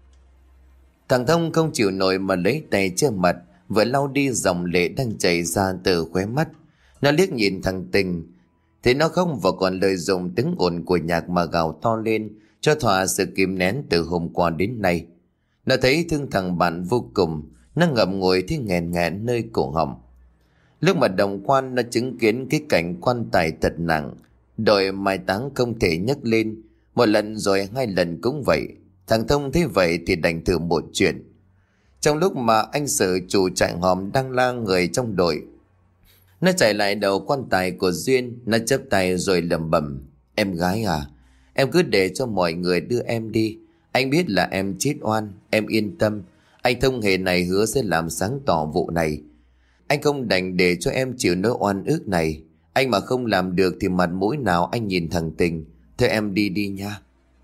Thằng Thông không chịu nổi mà lấy tay che mặt, vừa lau đi dòng lệ đang chảy ra từ khóe mắt. Nó liếc nhìn thằng Tình, thế nó không và còn lợi dụng tiếng ồn của nhạc mà gào to lên, cho thỏa sự kìm nén từ hôm qua đến nay. Nó thấy thương thằng bạn vô cùng, nó ngậm ngùi thấy nghẹn nghẹn nơi cổ họng. Lúc mà đồng quan nó chứng kiến cái cảnh quan tài thật nặng, đội mai táng không thể nhấc lên, một lần rồi hai lần cũng vậy. Thằng Thông thấy vậy thì đành thử một chuyện. Trong lúc mà anh Sử chủ trại hòm đang la người trong đội, nó chạy lại đầu quan tài của Duyên. Nó chắp tay rồi lẩm bẩm: Em gái à, em cứ để cho mọi người đưa em đi. Anh biết là em chết oan, em yên tâm. Anh Thông hề này hứa sẽ làm sáng tỏ vụ này. Anh không đành để cho em chịu nỗi oan ức này. Anh mà không làm được thì mặt mũi nào anh nhìn thằng Tình. Thôi em đi đi nha.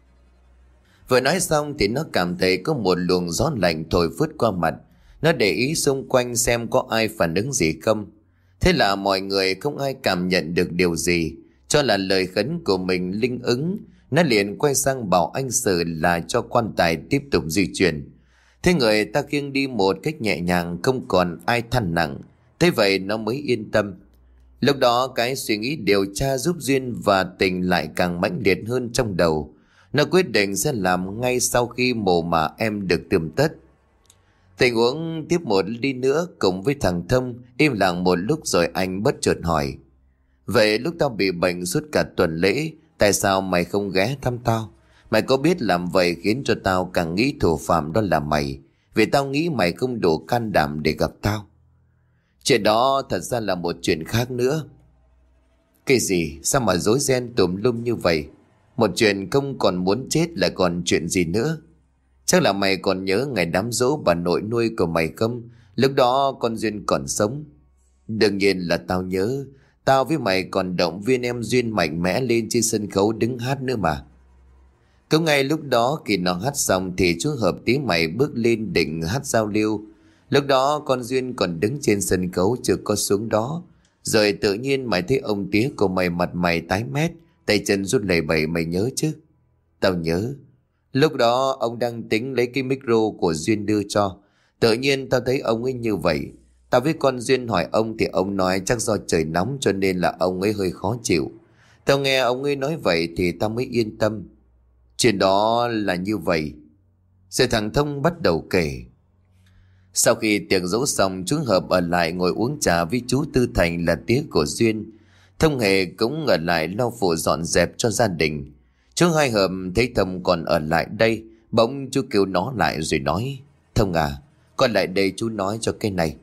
Vừa nói xong thì nó cảm thấy có một luồng gió lạnh thổi phất qua mặt. Nó để ý xung quanh xem có ai phản ứng gì không. Thế là mọi người không ai cảm nhận được điều gì, cho là lời khấn của mình linh ứng. Nó liền quay sang bảo anh Sử là cho quan tài tiếp tục di chuyển. Thế người ta khiêng đi một cách nhẹ nhàng, không còn ai than nặng. Thế vậy nó mới yên tâm. Lúc đó cái suy nghĩ điều tra giúp Duyên và Tình lại càng mãnh liệt hơn trong đầu. Nó quyết định sẽ làm ngay sau khi mồ mà em được tươm tất. Tình uống tiếp một ly nữa cùng với thằng Thông, im lặng một lúc rồi anh bất chợt hỏi: Vậy lúc tao bị bệnh suốt cả tuần lễ, tại sao mày không ghé thăm tao? Mày có biết làm vậy khiến cho tao càng nghĩ thủ phạm đó là mày, vì tao nghĩ mày không đủ can đảm để gặp tao. Chuyện đó thật ra là một chuyện khác nữa. Cái gì? Sao mà rối ren tùm lum như vậy? Một chuyện không còn muốn chết lại còn chuyện gì nữa? Chắc là mày còn nhớ ngày đám giỗ bà nội nuôi của mày không? Lúc đó con Duyên còn sống. Đương nhiên là tao nhớ. Tao với mày còn động viên em Duyên mạnh mẽ lên trên sân khấu đứng hát nữa mà. Cũng ngay lúc đó khi nó hát xong thì chú Hợp tí mày bước lên định hát giao lưu. Lúc đó con Duyên còn đứng trên sân khấu chưa có xuống đó. Rồi tự nhiên mày thấy ông tía của mày mặt mày tái mét, Tay chân rút lẩy bẩy, mày nhớ chứ? Tao nhớ. Lúc đó ông đang tính lấy cái micro của Duyên đưa cho. Tự nhiên tao thấy ông ấy như vậy. Tao với con Duyên hỏi ông thì ông nói chắc do trời nóng cho nên là ông ấy hơi khó chịu. Tao nghe ông ấy nói vậy thì tao mới yên tâm. Chuyện đó là như vậy. Rồi thằng Thông bắt đầu kể. Sau khi tiệc dỗ xong, chú Hợp ở lại ngồi uống trà với chú Tư Thành là tía của Duyên. Thông Hề cũng ở lại lau phụ dọn dẹp cho gia đình. Chú Hai Hợp thấy Thông còn ở lại đây, bỗng chú kêu nó lại rồi nói: Thông à, con lại đây chú nói cho cái này.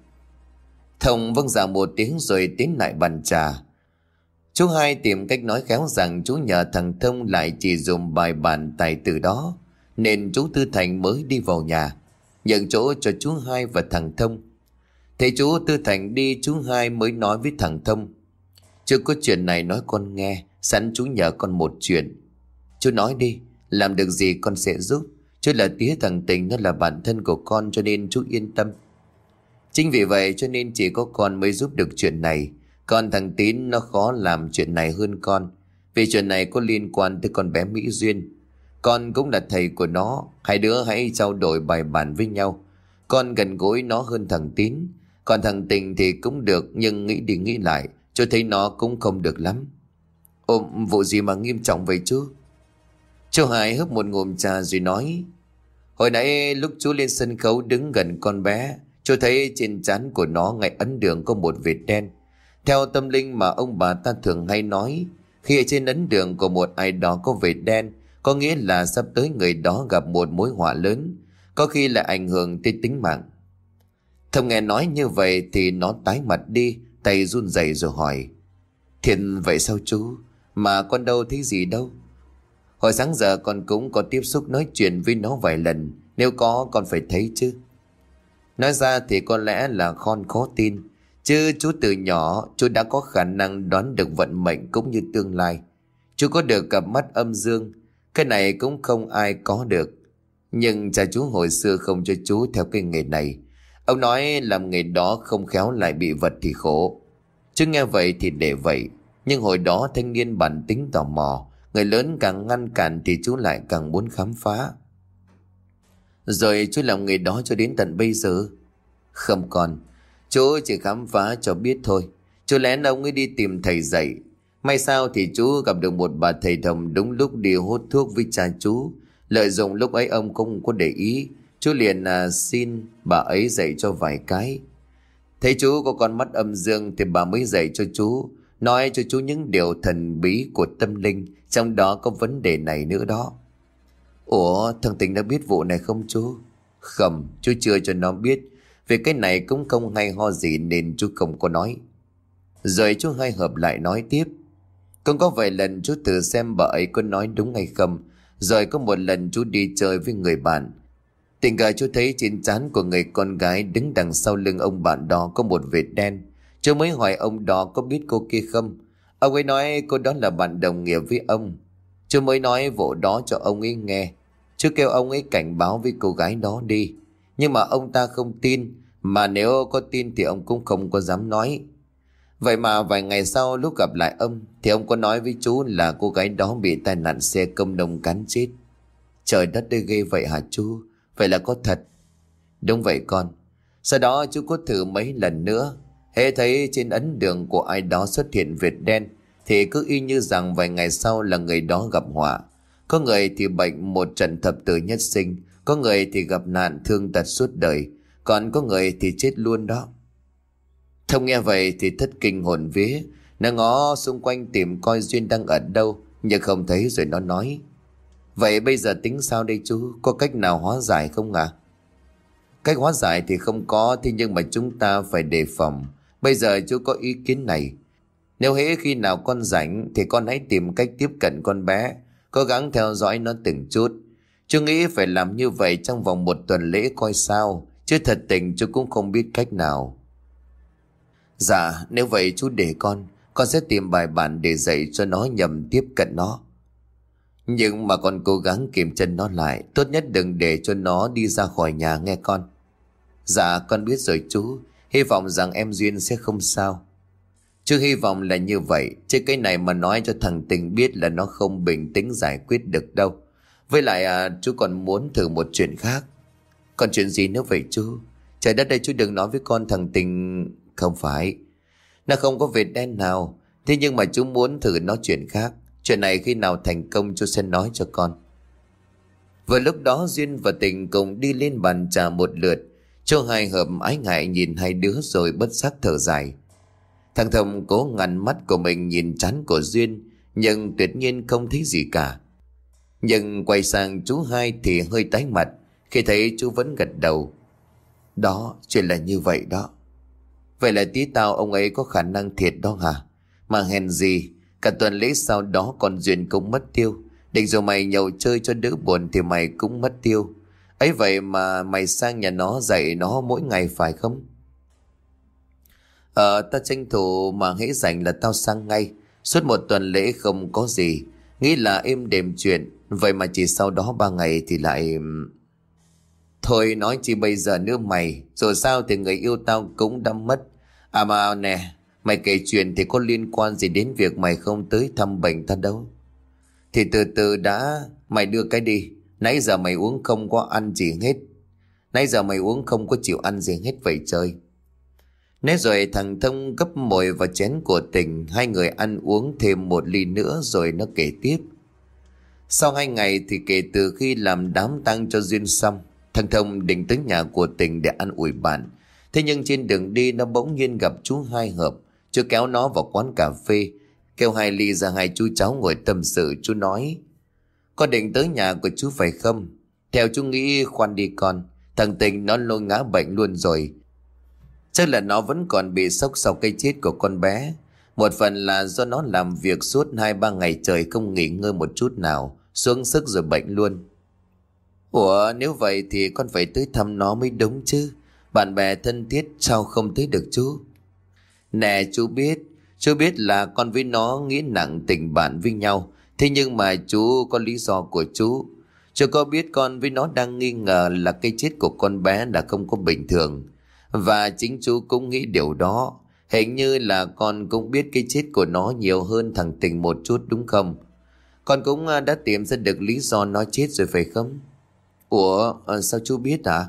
Thông vâng dạ một tiếng rồi tiến lại bàn trà. Chú Hai tìm cách nói khéo rằng chú nhờ thằng Thông lại chỉ dùng bài bản tài từ đó, nên chú Tư Thành mới đi vào nhà nhận chỗ cho chú Hai và thằng Thông. Thế chú Tư Thành đi, chú Hai mới nói với thằng Thông: Chú có chuyện này nói con nghe, sẵn chú nhờ con một chuyện. Chú nói đi, làm được gì con sẽ giúp. Chú là tía thằng Tình, nó là bạn thân của con cho nên chú yên tâm. Chính vì vậy cho nên chỉ có con mới giúp được chuyện này. Còn thằng Tín nó khó làm chuyện này hơn con, vì chuyện này có liên quan tới con bé Mỹ Duyên. Con cũng là thầy của nó, hai đứa hãy trao đổi bài bản với nhau. Con gần gũi nó hơn thằng Tín. Còn thằng Tình thì cũng được, nhưng nghĩ đi nghĩ lại cho thấy nó cũng không được lắm. Ồ, vụ gì mà nghiêm trọng vậy chú? Chú Hải hớp một ngụm trà rồi nói: Hồi nãy lúc chú lên sân khấu đứng gần con bé, chú thấy trên trán của nó ngay ấn đường có một vệt đen. Theo tâm linh mà ông bà ta thường hay nói, khi ở trên ấn đường của một ai đó có vệt đen, có nghĩa là sắp tới người đó gặp một mối họa lớn, có khi là ảnh hưởng tới tính mạng. Thông nghe nói như vậy thì nó tái mặt đi, tay run rẩy rồi hỏi: Thiệt vậy sao chú? Mà con đâu thấy gì đâu. Hồi sáng giờ con cũng có tiếp xúc nói chuyện với nó vài lần, nếu có con phải thấy chứ. Nói ra thì có lẽ là con khó tin, chứ chú từ nhỏ chú đã có khả năng đoán được vận mệnh cũng như tương lai. Chú có được cặp mắt âm dương, cái này cũng không ai có được. Nhưng cha chú hồi xưa không cho chú theo cái nghề này. Ông nói làm nghề đó không khéo lại bị vật thì khổ. Chú nghe vậy thì để vậy, nhưng hồi đó thanh niên bản tính tò mò, người lớn càng ngăn cản thì chú lại càng muốn khám phá. Rồi chú làm nghề đó cho đến tận bây giờ? Không con, chú chỉ khám phá cho biết thôi. Chú lén ông ấy đi tìm thầy dạy. May sao thì chú gặp được một bà thầy thầm đúng lúc đi hút thuốc với cha chú. Lợi dụng lúc ấy ông không có để ý, chú liền à, xin bà ấy dạy cho vài cái. Thấy chú có con mắt âm dương thì bà mới dạy cho chú, nói cho chú những điều thần bí của tâm linh, trong đó có vấn đề này nữa đó. Ủa, thằng Tình đã biết vụ này không chú? Không, chú chưa cho nó biết. Vì cái này cũng không hay ho gì nên chú không có nói. Rồi chú Hai Hợp lại nói tiếp: Cũng có vài lần chú thử xem bà ấy có nói đúng hay không. Rồi có một lần chú đi chơi với người bạn, tình cờ chú thấy trên trán của người con gái đứng đằng sau lưng ông bạn đó có một vệt đen. Chú mới hỏi ông đó có biết cô kia không. Ông ấy nói cô đó là bạn đồng nghiệp với ông. Chú mới nói vụ đó cho ông ấy nghe. Chú kêu ông ấy cảnh báo với cô gái đó đi. Nhưng mà ông ta không tin, mà nếu có tin thì ông cũng không có dám nói. Vậy mà vài ngày sau lúc gặp lại ông thì ông có nói với chú là cô gái đó bị tai nạn xe công nông cán chết. Trời đất ơi, ghê vậy hả chú? Vậy là có thật? Đúng vậy con. Sau đó chú có thử mấy lần nữa, hễ thấy trên ấn đường của ai đó xuất hiện vệt đen thì cứ y như rằng vài ngày sau là người đó gặp họa. Có người thì bệnh một trận thập tử nhất sinh, có người thì gặp nạn thương tật suốt đời, còn có người thì chết luôn đó. Thông nghe vậy thì thất kinh hồn vía, nó ngó xung quanh tìm coi Duyên đang ở đâu, nhưng không thấy rồi nó nói: Vậy bây giờ tính sao đây chú? Có cách nào hóa giải không ạ? À? Cách hóa giải thì không có, thế nhưng mà chúng ta phải đề phòng. Bây giờ chú có ý kiến này: nếu hễ khi nào con rảnh thì con hãy tìm cách tiếp cận con bé, cố gắng theo dõi nó từng chút. Chú nghĩ phải làm như vậy trong vòng một tuần lễ coi sao, chứ thật tình chú cũng không biết cách nào. Dạ, nếu vậy chú để con, con sẽ tìm bài bản để dạy cho nó nhầm tiếp cận nó. Nhưng mà con cố gắng kiềm chân nó lại, tốt nhất đừng để cho nó đi ra khỏi nhà nghe con. Dạ con biết rồi chú, hy vọng rằng em Duyên sẽ không sao. Chú hy vọng là như vậy, chứ cái này mà nói cho thằng Tình biết là nó không bình tĩnh giải quyết được đâu. Với lại à, chú còn muốn thử một chuyện khác. Còn chuyện gì nữa vậy chú? Trời đất ơi, chú đừng nói với con thằng Tình. Không phải, nó không có vệt đen nào. Thế nhưng mà chú muốn thử nói chuyện khác. Chuyện này khi nào thành công chú sẽ nói cho con. Vừa lúc đó Duyên và Tình cùng đi lên bàn trà một lượt. Chú Hai Hợp ái ngại nhìn hai đứa rồi bất giác thở dài. Thằng Thông cố ngăn mắt của mình nhìn trán của Duyên, nhưng tuyệt nhiên không thấy gì cả. Nhưng quay sang chú Hai thì hơi tái mặt khi thấy chú vẫn gật đầu. Đó, chuyện là như vậy đó. Vậy là tí tao ông ấy có khả năng thiệt đó hả? Mà hèn gì, cả tuần lễ sau đó con Duyên cũng mất tiêu. Định rồi mày nhậu chơi cho đỡ buồn thì mày cũng mất tiêu. Ấy vậy mà mày sang nhà nó dạy nó mỗi ngày phải không? Ờ, tao tranh thủ mà hễ rảnh là tao sang ngay. Suốt một tuần lễ không có gì, nghĩ là êm đềm chuyện. Vậy mà chỉ sau đó ba ngày thì lại... Thôi nói chi bây giờ nữa mày. Rồi sao thì người yêu tao cũng đã mất. À mà nè, mày kể chuyện thì có liên quan gì đến việc mày không tới thăm bệnh tao đâu? Thì từ từ đã. Mày đưa cái đi. Nãy giờ mày uống không có ăn gì hết. Nãy giờ mày uống không có chịu ăn gì hết vậy trời. Nói rồi thằng Thông gấp mồi vào chén của Tình. Hai người ăn uống thêm một ly nữa rồi nó kể tiếp. Sau hai ngày thì kể từ khi làm đám tang cho Duyên xong, thằng Thông định tới nhà của Tình để ăn ủi bạn. Thế nhưng trên đường đi nó bỗng nhiên gặp chú Hai Hợp. Chú kéo nó vào quán cà phê, kêu hai ly ra hai chú cháu ngồi tâm sự. Chú nói: Con định tới nhà của chú phải không? Theo chú nghĩ khoan đi con. Thằng Tình nó lôi ngã bệnh luôn rồi. Chắc là nó vẫn còn bị sốc sau cái chết của con bé. Một phần là do nó làm việc suốt hai ba ngày trời không nghỉ ngơi một chút nào, xuống sức rồi bệnh luôn. Ủa nếu vậy thì con phải tới thăm nó mới đúng chứ. Bạn bè thân thiết sao không tới được chú? Nè chú biết, chú biết là con với nó nghĩ nặng tình bạn với nhau. Thế nhưng mà chú có lý do của chú. Chú có biết con với nó đang nghi ngờ là cái chết của con bé là không có bình thường. Và chính chú cũng nghĩ điều đó. Hình như là con cũng biết cái chết của nó nhiều hơn thằng Tình một chút đúng không? Con cũng đã tìm ra được lý do nó chết rồi phải không? Ủa sao chú biết hả?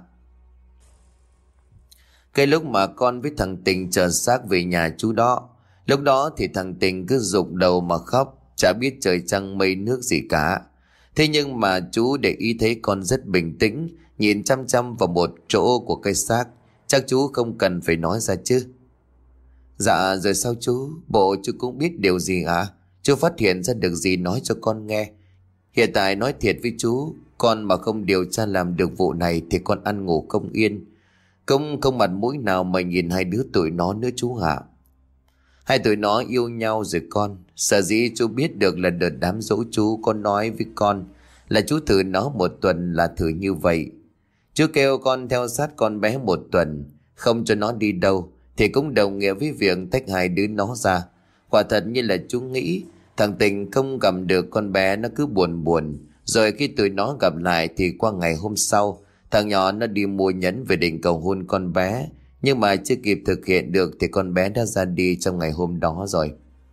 Cái lúc mà con với thằng Tình chờ xác về nhà chú đó, lúc đó thì thằng Tình cứ rụng đầu mà khóc, chả biết trời trăng mây nước gì cả. Thế nhưng mà chú để ý thấy con rất bình tĩnh, nhìn chăm chăm vào một chỗ của cái xác. Chắc chú không cần phải nói ra chứ. Dạ rồi sao chú? Bộ chú cũng biết điều gì hả? Chú phát hiện ra được gì nói cho con nghe. Hiện tại nói thiệt với chú, con mà không điều tra làm được vụ này thì con ăn ngủ không yên. Không không mặt mũi nào mà nhìn hai đứa tụi nó nữa chú hả? Hai tụi nó yêu nhau rồi con. Sở dĩ chú biết được là đợt đám dỗ chú có nói với con là chú thử nó một tuần là thử như vậy. Chú kêu con theo sát con bé một tuần, không cho nó đi đâu, thì cũng đồng nghĩa với việc tách hai đứa nó ra. Quả thật như là chú nghĩ, thằng Tình không gặp được con bé nó cứ buồn buồn. Rồi khi tụi nó gặp lại thì qua ngày hôm sau, thằng nhỏ nó đi mua nhẫn về định cầu hôn con bé. Nhưng mà chưa kịp thực hiện được thì con bé đã ra đi trong ngày hôm đó rồi.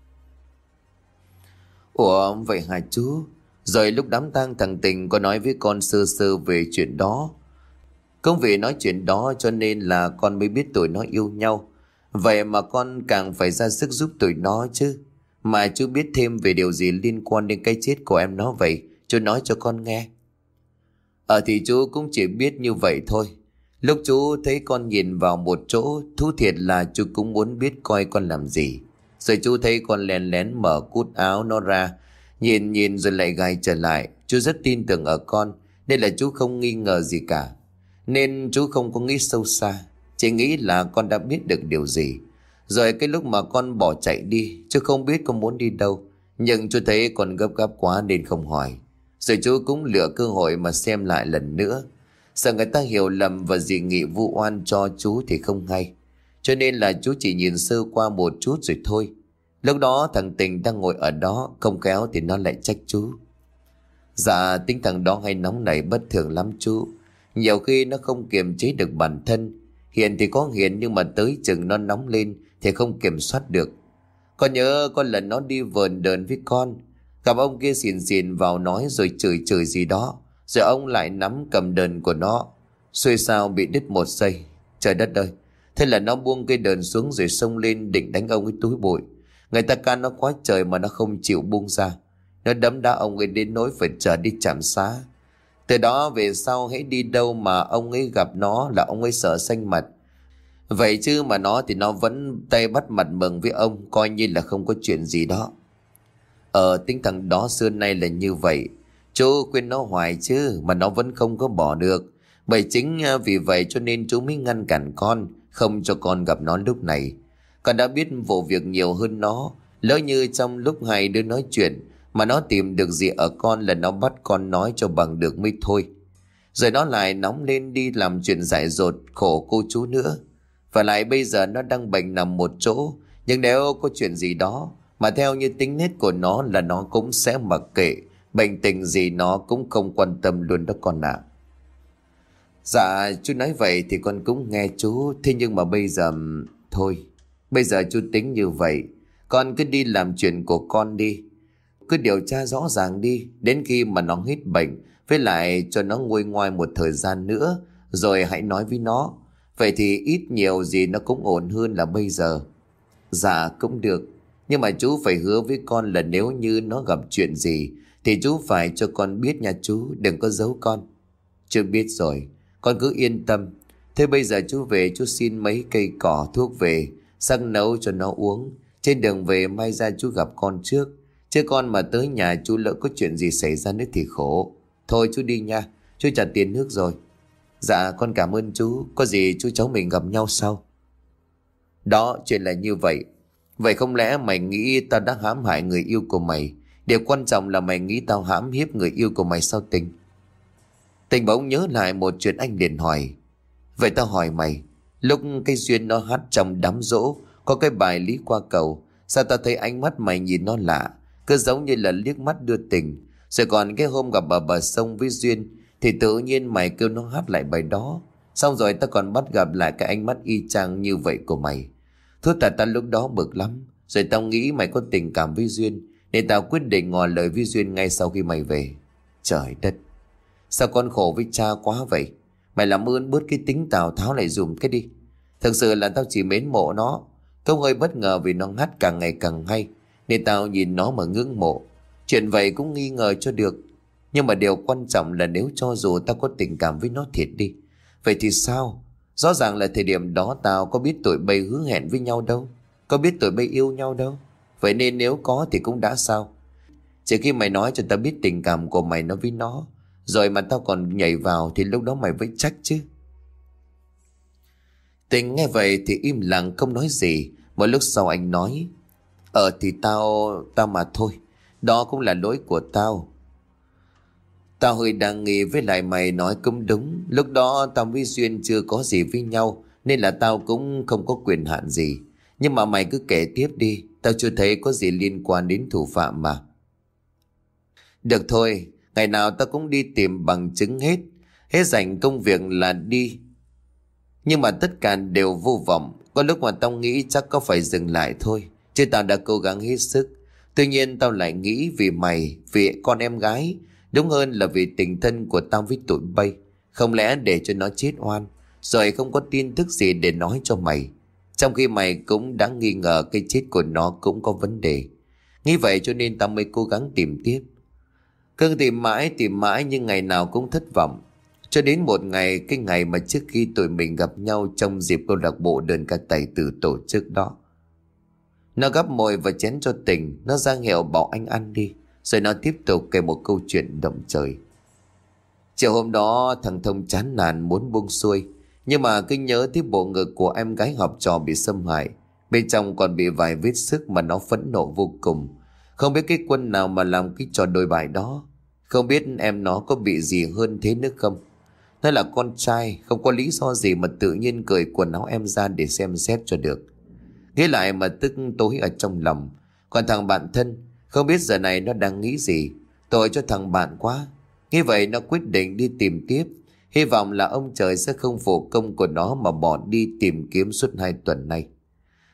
Ủa vậy hả chú? Rồi lúc đám tang thằng Tình có nói với con sơ sơ về chuyện đó. Cũng vì nói chuyện đó cho nên là con mới biết tụi nó yêu nhau. Vậy mà con càng phải ra sức giúp tụi nó chứ. Mà chú biết thêm về điều gì liên quan đến cái chết của em nó vậy? Chú nói cho con nghe. Ờ thì chú cũng chỉ biết như vậy thôi. Lúc chú thấy con nhìn vào một chỗ, thú thiệt là chú cũng muốn biết coi con làm gì. Rồi chú thấy con lén lén mở cút áo nó ra, nhìn nhìn rồi lại gài trở lại. Chú rất tin tưởng ở con, nên là chú không nghi ngờ gì cả. Nên chú không có nghĩ sâu xa, chỉ nghĩ là con đã biết được điều gì. Rồi cái lúc mà con bỏ chạy đi, chú không biết con muốn đi đâu. Nhưng chú thấy con gấp gáp quá nên không hỏi. Rồi chú cũng lựa cơ hội mà xem lại lần nữa. Sợ người ta hiểu lầm và dị nghị vu oan cho chú thì không hay. Cho nên là chú chỉ nhìn sơ qua một chút rồi thôi. Lúc đó thằng Tình đang ngồi ở đó, không khéo thì nó lại trách chú. Dạ tính thằng đó hay nóng nảy bất thường lắm chú. Nhiều khi nó không kiềm chế được bản thân. Hiền thì có hiền nhưng mà tới chừng nó nóng lên thì không kiểm soát được. Con nhớ có lần nó đi vờn đờn với con, gặp ông kia xìn xìn vào nói rồi chửi chửi gì đó, rồi ông lại nắm cầm đờn của nó, xuôi sao bị đứt một giây. Trời đất ơi! Thế là nó buông cây đờn xuống rồi xông lên định đánh ông ấy túi bụi. Người ta can nó quá trời mà nó không chịu buông ra. Nó đấm đá ông ấy đến nỗi phải trở đi trạm xá. Từ đó về sau hễ đi đâu mà ông ấy gặp nó là ông ấy sợ xanh mặt. Vậy chứ mà nó thì nó vẫn tay bắt mặt mừng với ông, coi như là không có chuyện gì đó. Ờ, tính thằng đó xưa nay là như vậy. Chú khuyên nó hoài chứ mà nó vẫn không có bỏ được. Bởi chính vì vậy cho nên chú mới ngăn cản con, không cho con gặp nó lúc này. Con đã biết vụ việc nhiều hơn nó. Lỡ như trong lúc hai đứa nói chuyện mà nó tìm được gì ở con là nó bắt con nói cho bằng được mới thôi. Rồi nó lại nóng lên đi làm chuyện dại dột khổ cô chú nữa. Và lại bây giờ nó đang bệnh nằm một chỗ. Nhưng nếu có chuyện gì đó mà theo như tính nết của nó là nó cũng sẽ mặc kệ. Bệnh tình gì nó cũng không quan tâm luôn đó con ạ. Dạ chú nói vậy thì con cũng nghe chú. Thế nhưng mà bây giờ... Thôi bây giờ chú tính như vậy, con cứ đi làm chuyện của con đi. Cứ điều tra rõ ràng đi. Đến khi mà nó hết bệnh, với lại cho nó nguôi ngoai một thời gian nữa, rồi hãy nói với nó. Vậy thì ít nhiều gì nó cũng ổn hơn là bây giờ. Dạ cũng được. Nhưng mà chú phải hứa với con là nếu như nó gặp chuyện gì thì chú phải cho con biết nha chú. Đừng có giấu con. Chưa biết rồi, con cứ yên tâm. Thế bây giờ chú về chú xin mấy cây cỏ thuốc về, sang nấu cho nó uống. Trên đường về may ra chú gặp con trước, chứ con mà tới nhà chú lỡ có chuyện gì xảy ra nữa thì khổ. Thôi chú đi nha, chú trả tiền nước rồi. Dạ con cảm ơn chú. Có gì chú cháu mình gặp nhau sau. Đó, chuyện là như vậy. Vậy không lẽ mày nghĩ tao đã hãm hại người yêu của mày? Điều quan trọng là mày nghĩ tao hãm hiếp người yêu của mày sao Tình? Tình bỗng nhớ lại một chuyện, anh liền hỏi. Vậy tao hỏi mày, lúc cái Duyên nó hát trong đám giỗ, có cái bài Lý Qua Cầu, sao tao thấy ánh mắt mày nhìn nó lạ, cứ giống như là liếc mắt đưa tình. Rồi còn cái hôm gặp ở bờ sông với Duyên thì tự nhiên mày kêu nó hát lại bài đó. Xong rồi tao còn bắt gặp lại cái ánh mắt y chang như vậy của mày. Thú thật tao lúc đó bực lắm. Rồi tao nghĩ mày có tình cảm với Duyên, nên tao quyết định ngỏ lời với Duyên ngay sau khi mày về. Trời đất, sao con khổ với cha quá vậy? Mày làm ơn bớt cái tính Tào Tháo lại dùm cái đi. Thực sự là tao chỉ mến mộ nó. Không hơi bất ngờ vì nó hát càng ngày càng hay, nên tao nhìn nó mà ngưỡng mộ. Chuyện vậy cũng nghi ngờ cho được. Nhưng mà điều quan trọng là nếu cho dù tao có tình cảm với nó thiệt đi, vậy thì sao? Rõ ràng là thời điểm đó tao có biết tụi bay hứa hẹn với nhau đâu, có biết tụi bay yêu nhau đâu. Vậy nên nếu có thì cũng đã sao? Chỉ khi mày nói cho tao biết tình cảm của mày nó với nó, rồi mà tao còn nhảy vào thì lúc đó mày mới trách chứ. Tình nghe vậy thì im lặng không nói gì. Một lúc sau anh nói. Ờ thì tao Tao mà thôi, đó cũng là lỗi của tao. Tao hơi đang nghi, với lại mày nói cũng đúng. Lúc đó tao với Duyên chưa có gì với nhau, nên là tao cũng không có quyền hạn gì. Nhưng mà mày cứ kể tiếp đi, tao chưa thấy có gì liên quan đến thủ phạm mà. Được thôi, ngày nào tao cũng đi tìm bằng chứng hết. Hết rảnh công việc là đi. Nhưng mà tất cả đều vô vọng. Có lúc mà tao nghĩ chắc có phải dừng lại thôi, chứ tao đã cố gắng hết sức. Tuy nhiên tao lại nghĩ vì mày, vì con em gái, đúng hơn là vì tình thân của tao với tụi bay. Không lẽ để cho nó chết oan, rồi không có tin tức gì để nói cho mày, trong khi mày cũng đã nghi ngờ cái chết của nó cũng có vấn đề. Nghĩ vậy cho nên tao mới cố gắng tìm tiếp. Cứ tìm mãi tìm mãi nhưng ngày nào cũng thất vọng. Cho đến một ngày, cái ngày mà trước khi tụi mình gặp nhau trong dịp câu lạc bộ đơn ca tài tử tổ chức đó. Nó gắp mồi và chén cho Tình. Nó ra hiệu bảo anh ăn đi. Rồi nó tiếp tục kể một câu chuyện động trời. Chiều hôm đó thằng Thông chán nản muốn buông xuôi, nhưng mà cứ nhớ tới bộ ngực của em gái học trò bị xâm hại, bên trong còn bị vài vết xước mà nó phẫn nộ vô cùng. Không biết cái Quân nào mà làm cái trò đồi bại đó. Không biết em nó có bị gì hơn thế nữa không. Nó là con trai, không có lý do gì mà tự nhiên cởi quần áo em ra để xem xét cho được. Nghĩ lại mà tức tối ở trong lòng. Còn thằng bạn thân, không biết giờ này nó đang nghĩ gì. Tội cho thằng bạn quá. Như vậy nó quyết định đi tìm tiếp. Hy vọng là ông trời sẽ không phụ công của nó mà bỏ đi tìm kiếm suốt hai tuần nay.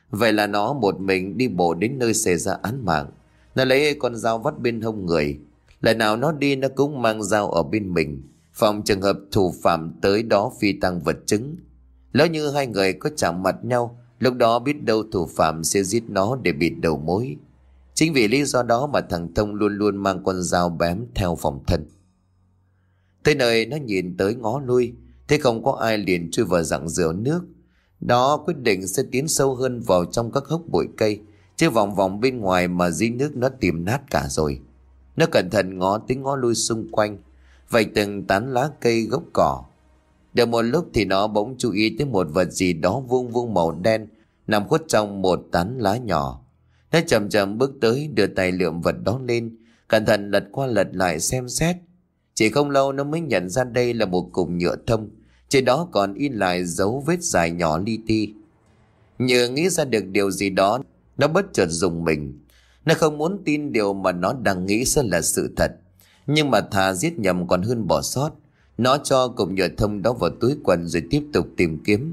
Vậy là nó một mình đi bộ đến nơi xảy ra án mạng. Nó lấy con dao vắt bên hông người. Lần nào nó đi nó cũng mang dao ở bên mình, phòng trường hợp thủ phạm tới đó phi tang vật chứng. Lỡ như hai người có chạm mặt nhau, lúc đó biết đâu thủ phạm sẽ giết nó để bịt đầu mối. Chính vì lý do đó mà thằng Thông luôn luôn mang con dao bám theo phòng thân. Tới nơi nó nhìn tới ngó lui, thế không có ai liền chui vào rặng rượu nước. Nó quyết định sẽ tiến sâu hơn vào trong các hốc bụi cây, chứ vòng vòng bên ngoài mà dưới nước nó tìm nát cả rồi. Nó cẩn thận ngó tính ngó lui xung quanh, vạch từng tán lá cây gốc cỏ. Được một lúc thì nó bỗng chú ý tới một vật gì đó vuông vuông màu đen nằm khuất trong một tán lá nhỏ. Nó chậm chậm bước tới, đưa tay lượm vật đó lên, cẩn thận lật qua lật lại xem xét. Chỉ không lâu nó mới nhận ra đây là một cục nhựa thông, trên đó còn in lại dấu vết dài nhỏ li ti. Như nghĩ ra được điều gì đó, nó bất chợt rùng mình. Nó không muốn tin điều mà nó đang nghĩ sẽ là sự thật, nhưng mà thà giết nhầm còn hơn bỏ sót. Nó cho cục nhựa thông đó vào túi quần rồi tiếp tục tìm kiếm.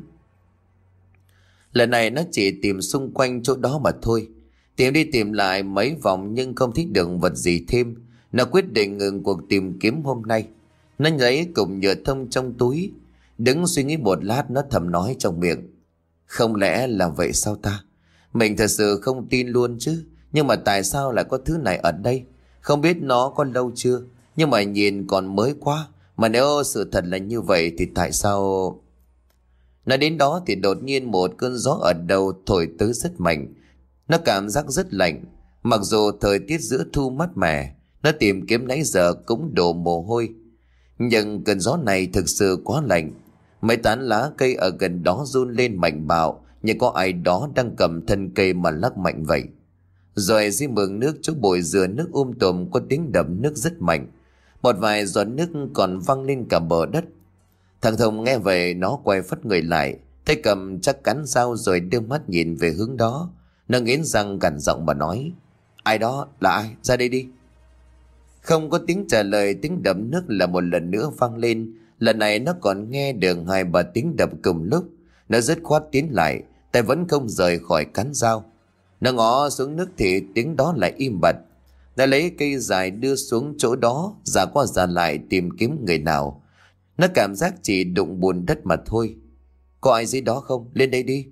Lần này nó chỉ tìm xung quanh chỗ đó mà thôi. Tìm đi tìm lại mấy vòng nhưng không thích được vật gì thêm. Nó quyết định ngừng cuộc tìm kiếm hôm nay. Nó lấy cục nhựa thông trong túi, đứng suy nghĩ một lát, nó thầm nói trong miệng: không lẽ là vậy sao ta? Mình thật sự không tin luôn chứ. Nhưng mà tại sao lại có thứ này ở đây? Không biết nó có lâu chưa, nhưng mà nhìn còn mới quá. Mà nếu sự thật là như vậy thì tại sao... Nói đến đó thì đột nhiên một cơn gió ở đầu thổi tới rất mạnh. Nó cảm giác rất lạnh. Mặc dù thời tiết giữa thu mát mẻ, nó tìm kiếm nãy giờ cũng đổ mồ hôi, nhưng cơn gió này thực sự quá lạnh. Mấy tán lá cây ở gần đó run lên mạnh bạo, như có ai đó đang cầm thân cây mà lắc mạnh vậy. Rồi dưới mương nước chỗ bụi dừa nước um tùm có tiếng đập nước rất mạnh. Một vài giọt nước còn văng lên cả bờ đất. Thằng Thông nghe vậy nó quay phắt người lại, tay cầm chắc cán dao rồi đưa mắt nhìn về hướng đó. Nó nghiến răng gằn giọng mà nói: ai đó, là ai, ra đây đi. Không có tiếng trả lời, tiếng đập nước là một lần nữa vang lên. Lần này nó còn nghe được hai ba tiếng đập cùng lúc. Nó dứt khoát tiến lại, tay vẫn không rời khỏi cán dao. Nó ngó xuống nước thì tiếng đó lại im bặt. Nó lấy cây dài đưa xuống chỗ đó, giả qua giả lại tìm kiếm người nào. Nó cảm giác chỉ đụng bùn đất mà thôi. Có ai dưới đó không? Lên đây đi.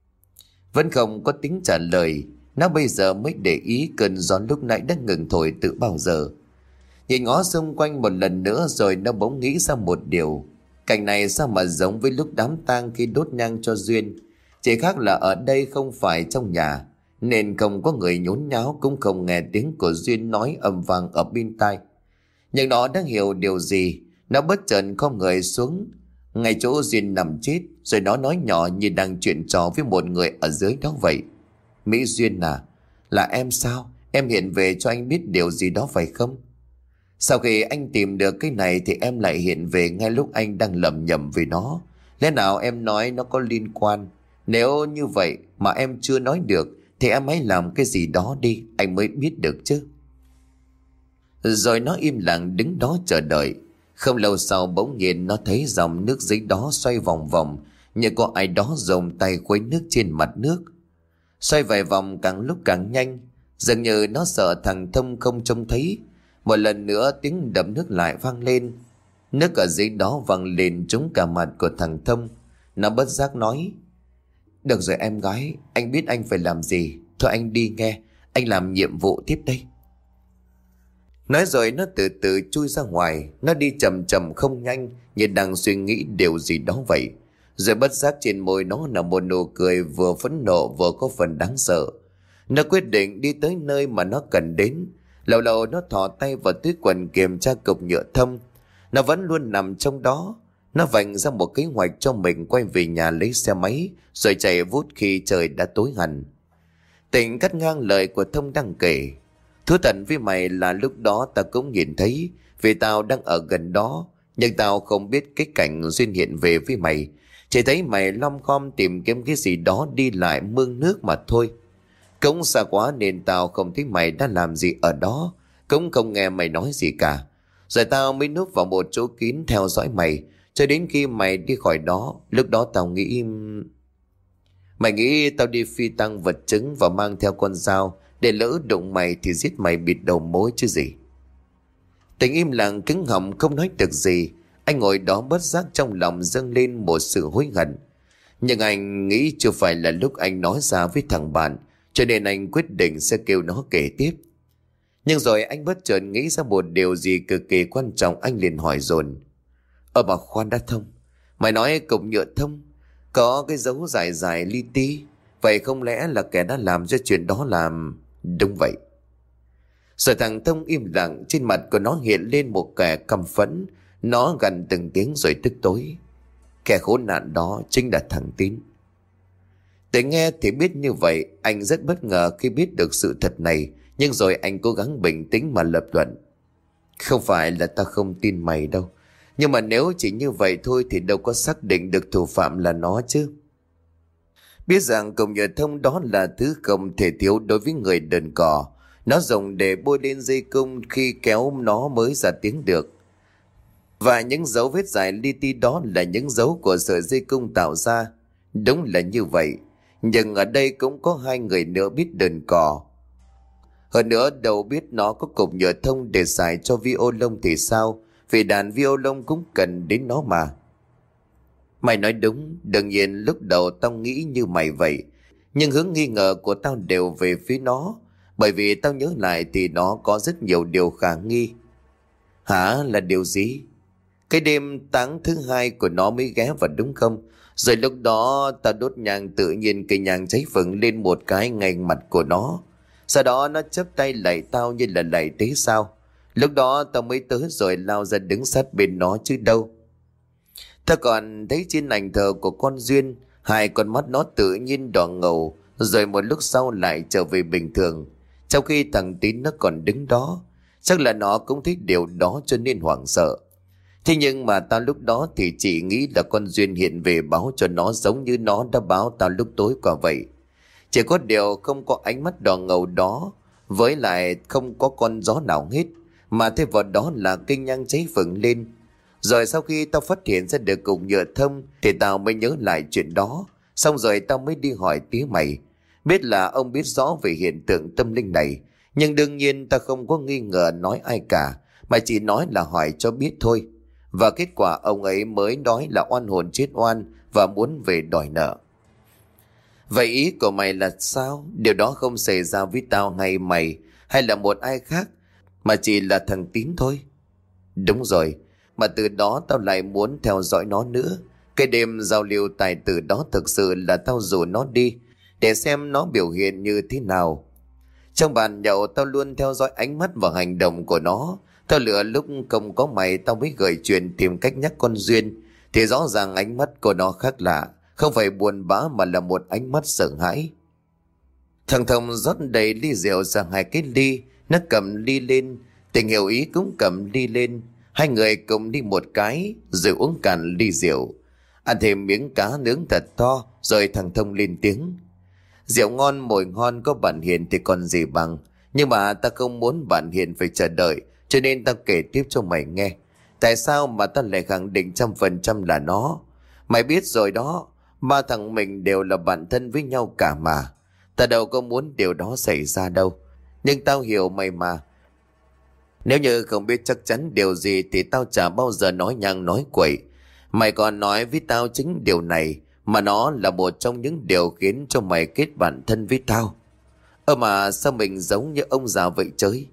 Vẫn không có tiếng trả lời. Nó bây giờ mới để ý cơn gió lúc nãy đã ngừng thổi từ bao giờ. Nhìn ngó xung quanh một lần nữa rồi nó bỗng nghĩ ra một điều. Cảnh này sao mà giống với lúc đám tang khi đốt nhang cho Duyên. Chỉ khác là ở đây không phải trong nhà, nên không có người nhốn nháo, cũng không nghe tiếng của Duyên nói ầm vang ở bên tai. Nhưng nó đang hiểu điều gì. Nó bất chợt khom người xuống ngay chỗ Duyên nằm chết, rồi nó nói nhỏ như đang chuyện trò với một người ở dưới đó vậy: Mỹ Duyên à, là em sao? Em hiện về cho anh biết điều gì đó phải không? Sau khi anh tìm được cái này thì em lại hiện về ngay lúc anh đang lầm nhầm về nó. Lẽ nào em nói nó có liên quan? Nếu như vậy mà em chưa nói được thì em hãy làm cái gì đó đi, anh mới biết được chứ. Rồi nó im lặng đứng đó chờ đợi. Không lâu sau bỗng nhiên nó thấy dòng nước dưới đó xoay vòng vòng, như có ai đó dùng tay khuấy nước trên mặt nước. Xoay vài vòng càng lúc càng nhanh, dường như nó sợ thằng Thông không trông thấy. Một lần nữa tiếng đập nước lại vang lên. Nước ở dưới đó văng lên trúng cả mặt của thằng Thông. Nó bất giác nói: được rồi em gái, anh biết anh phải làm gì. Thôi anh đi nghe, anh làm nhiệm vụ tiếp đây. Nói rồi nó từ từ chui ra ngoài. Nó đi chậm chậm không nhanh, như đang suy nghĩ điều gì đó vậy. Rồi bất giác trên môi nó là một nụ cười vừa phẫn nộ vừa có phần đáng sợ. Nó quyết định đi tới nơi mà nó cần đến. Lâu lâu nó thò tay vào túi quần kiểm tra cục nhựa thông. Nó vẫn luôn nằm trong đó. Nó vạch ra một kế hoạch cho mình quay về nhà lấy xe máy, rồi chạy vút khi trời đã tối hẳn. Tỉnh cắt ngang lời của Thông đang kể: thú thật với mày là lúc đó tao cũng nhìn thấy, vì tao đang ở gần đó. Nhưng tao không biết cái cảnh Duyên hiện về với mày. Chỉ thấy mày lom khom tìm kiếm cái gì đó đi lại mương nước mà thôi. Cũng xa quá nên tao không thấy mày đã làm gì ở đó, cũng không nghe mày nói gì cả. Rồi tao mới núp vào một chỗ kín theo dõi mày cho đến khi mày đi khỏi đó. Lúc đó tao nghĩ... Mày nghĩ tao đi phi tăng vật chứng và mang theo con dao, để lỡ đụng mày thì giết mày bịt đầu mối chứ gì. Tình im lặng cứng họng không nói được gì. Anh ngồi đó bất giác trong lòng dâng lên một sự hối hận. Nhưng anh nghĩ chưa phải là lúc anh nói ra với thằng bạn, cho nên anh quyết định sẽ kêu nó kể tiếp. Nhưng rồi anh bất chợt nghĩ ra một điều gì cực kỳ quan trọng. Anh liền hỏi dồn: Ờ mà khoan đã Thông, mày nói cục nhựa thông có cái dấu dài dài li ti, vậy không lẽ là kẻ đã làm cho chuyện đó làm? Đúng vậy. Rồi thằng Thông im lặng, trên mặt của nó hiện lên một kẻ căm phẫn. Nó gằn từng tiếng rồi tức tối: Kẻ khốn nạn đó chính là thằng Tín. Để nghe thì biết như vậy, anh rất bất ngờ khi biết được sự thật này. Nhưng rồi anh cố gắng bình tĩnh mà lập luận: Không phải là ta không tin mày đâu, nhưng mà nếu chỉ như vậy thôi thì đâu có xác định được thủ phạm là nó chứ. Biết rằng cục nhựa thông đó là thứ không thể thiếu đối với người đờn cò. Nó dùng để bôi lên dây cung khi kéo nó mới ra tiếng được. Và những dấu vết dài li ti đó là những dấu của sợi dây cung tạo ra. Đúng là như vậy. Nhưng ở đây cũng có hai người nữa biết đờn cò. Hơn nữa đâu biết nó có cục nhựa thông để xài cho violon thì sao, vì đàn violon cũng cần đến nó mà. Mày nói đúng, đương nhiên lúc đầu tao nghĩ như mày vậy. Nhưng hướng nghi ngờ của tao đều về phía nó. Bởi vì tao nhớ lại thì nó có rất nhiều điều khả nghi. Hả, là điều gì? Cái đêm táng thứ hai của nó mới ghé vào đúng không? Rồi lúc đó tao đốt nhang, tự nhiên cây nhang cháy phừng lên một cái ngay mặt của nó. Sau đó nó chắp tay lạy tao như là lạy tế sao. Lúc đó tao mới tới rồi lao ra đứng sát bên nó chứ đâu. Tao còn thấy trên ảnh thờ của con Duyên, hai con mắt nó tự nhiên đỏ ngầu, rồi một lúc sau lại trở về bình thường. Trong khi thằng Tín nó còn đứng đó. Chắc là nó cũng thích điều đó cho nên hoảng sợ. Thế nhưng mà tao lúc đó thì chỉ nghĩ là con Duyên hiện về báo cho nó, giống như nó đã báo tao lúc tối qua vậy. Chỉ có điều không có ánh mắt đỏ ngầu đó, với lại không có con gió nào hết, mà thêm vào đó là cây nhang cháy phừng lên. Rồi sau khi tao phát hiện ra được cục nhựa thông thì tao mới nhớ lại chuyện đó. Xong rồi tao mới đi hỏi tía mày. Biết là ông biết rõ về hiện tượng tâm linh này, nhưng đương nhiên tao không có nghi ngờ nói ai cả, mà chỉ nói là hỏi cho biết thôi. Và kết quả ông ấy mới nói là oan hồn chết oan và muốn về đòi nợ. Vậy ý của mày là sao? Điều đó không xảy ra với tao hay mày hay là một ai khác, mà chỉ là thằng Tín thôi. Đúng rồi, mà từ đó tao lại muốn theo dõi nó nữa. Cái đêm giao lưu tài tử đó thực sự là tao rủ nó đi để xem nó biểu hiện như thế nào. Trong bàn nhậu tao luôn theo dõi ánh mắt và hành động của nó. Tao lựa lúc không có mày tao mới gửi chuyện tìm cách nhắc con Duyên. Thì rõ ràng ánh mắt của nó khác lạ, không phải buồn bã mà là một ánh mắt sợ hãi. Thằng Thông rót đầy ly rượu sang hai cái ly. Nó cầm ly lên, Tình hiểu ý cũng cầm ly lên. Hai người cùng đi một cái rồi uống cạn ly rượu. Ăn thêm miếng cá nướng thật to. Rồi thằng Thông lên tiếng: Rượu ngon mồi ngon, có bạn Hiền thì còn gì bằng. Nhưng mà ta không muốn bạn Hiền phải chờ đợi, cho nên ta kể tiếp cho mày nghe. Tại sao mà ta lại khẳng định trăm phần trăm là nó? Mày biết rồi đó, ba thằng mình đều là bạn thân với nhau cả mà. Ta đâu có muốn điều đó xảy ra đâu. Nhưng tao hiểu mày mà. Nếu như không biết chắc chắn điều gì thì tao chả bao giờ nói nhăng nói quậy. Mày còn nói với tao chính điều này, mà nó là một trong những điều khiến cho mày kết bạn thân với tao. Ơ mà sao mình giống như ông già vậy trời?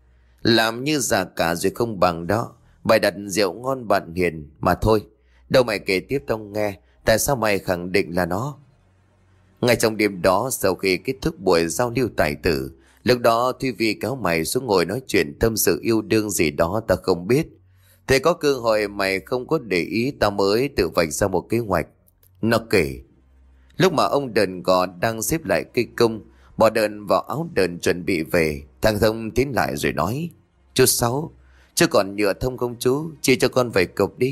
Làm như già cả rồi không bằng đó. Bày đặt rượu ngon bạn Hiền mà thôi. Đâu mày kể tiếp tao nghe. Tại sao mày khẳng định là nó? Ngay trong đêm đó, sau khi kết thúc buổi giao lưu tài tử, lúc đó Thùy Vi kéo mày xuống ngồi nói chuyện tâm sự yêu đương gì đó ta không biết. Thế có cơ hội mày không có để ý, tao mới tự vạch ra một kế hoạch. Nó kể: Lúc mà ông đờn gò đang xếp lại cây cung, bỏ đờn vào áo đờn chuẩn bị về, thằng Thông tiến lại rồi nói: Chú Sáu, chứ còn nhựa thông không chú? Chia cho con vài cục đi.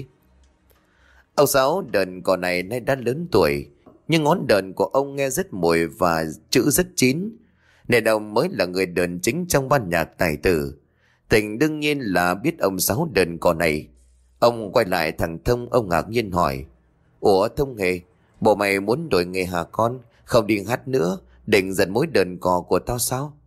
Ông Sáu đờn cò này nay đã lớn tuổi, nhưng ngón đờn của ông nghe rất mùi và chữ rất chín. Nên ông mới là người đờn chính trong ban nhạc tài tử. Tình đương nhiên là biết ông Sáu đờn cò này. Ông quay lại thằng Thông, ông ngạc nhiên hỏi: Ủa Thông hề, bộ mày muốn đổi nghề hả con? Không đi hát nữa, định giật mối đơn cò của tao sao?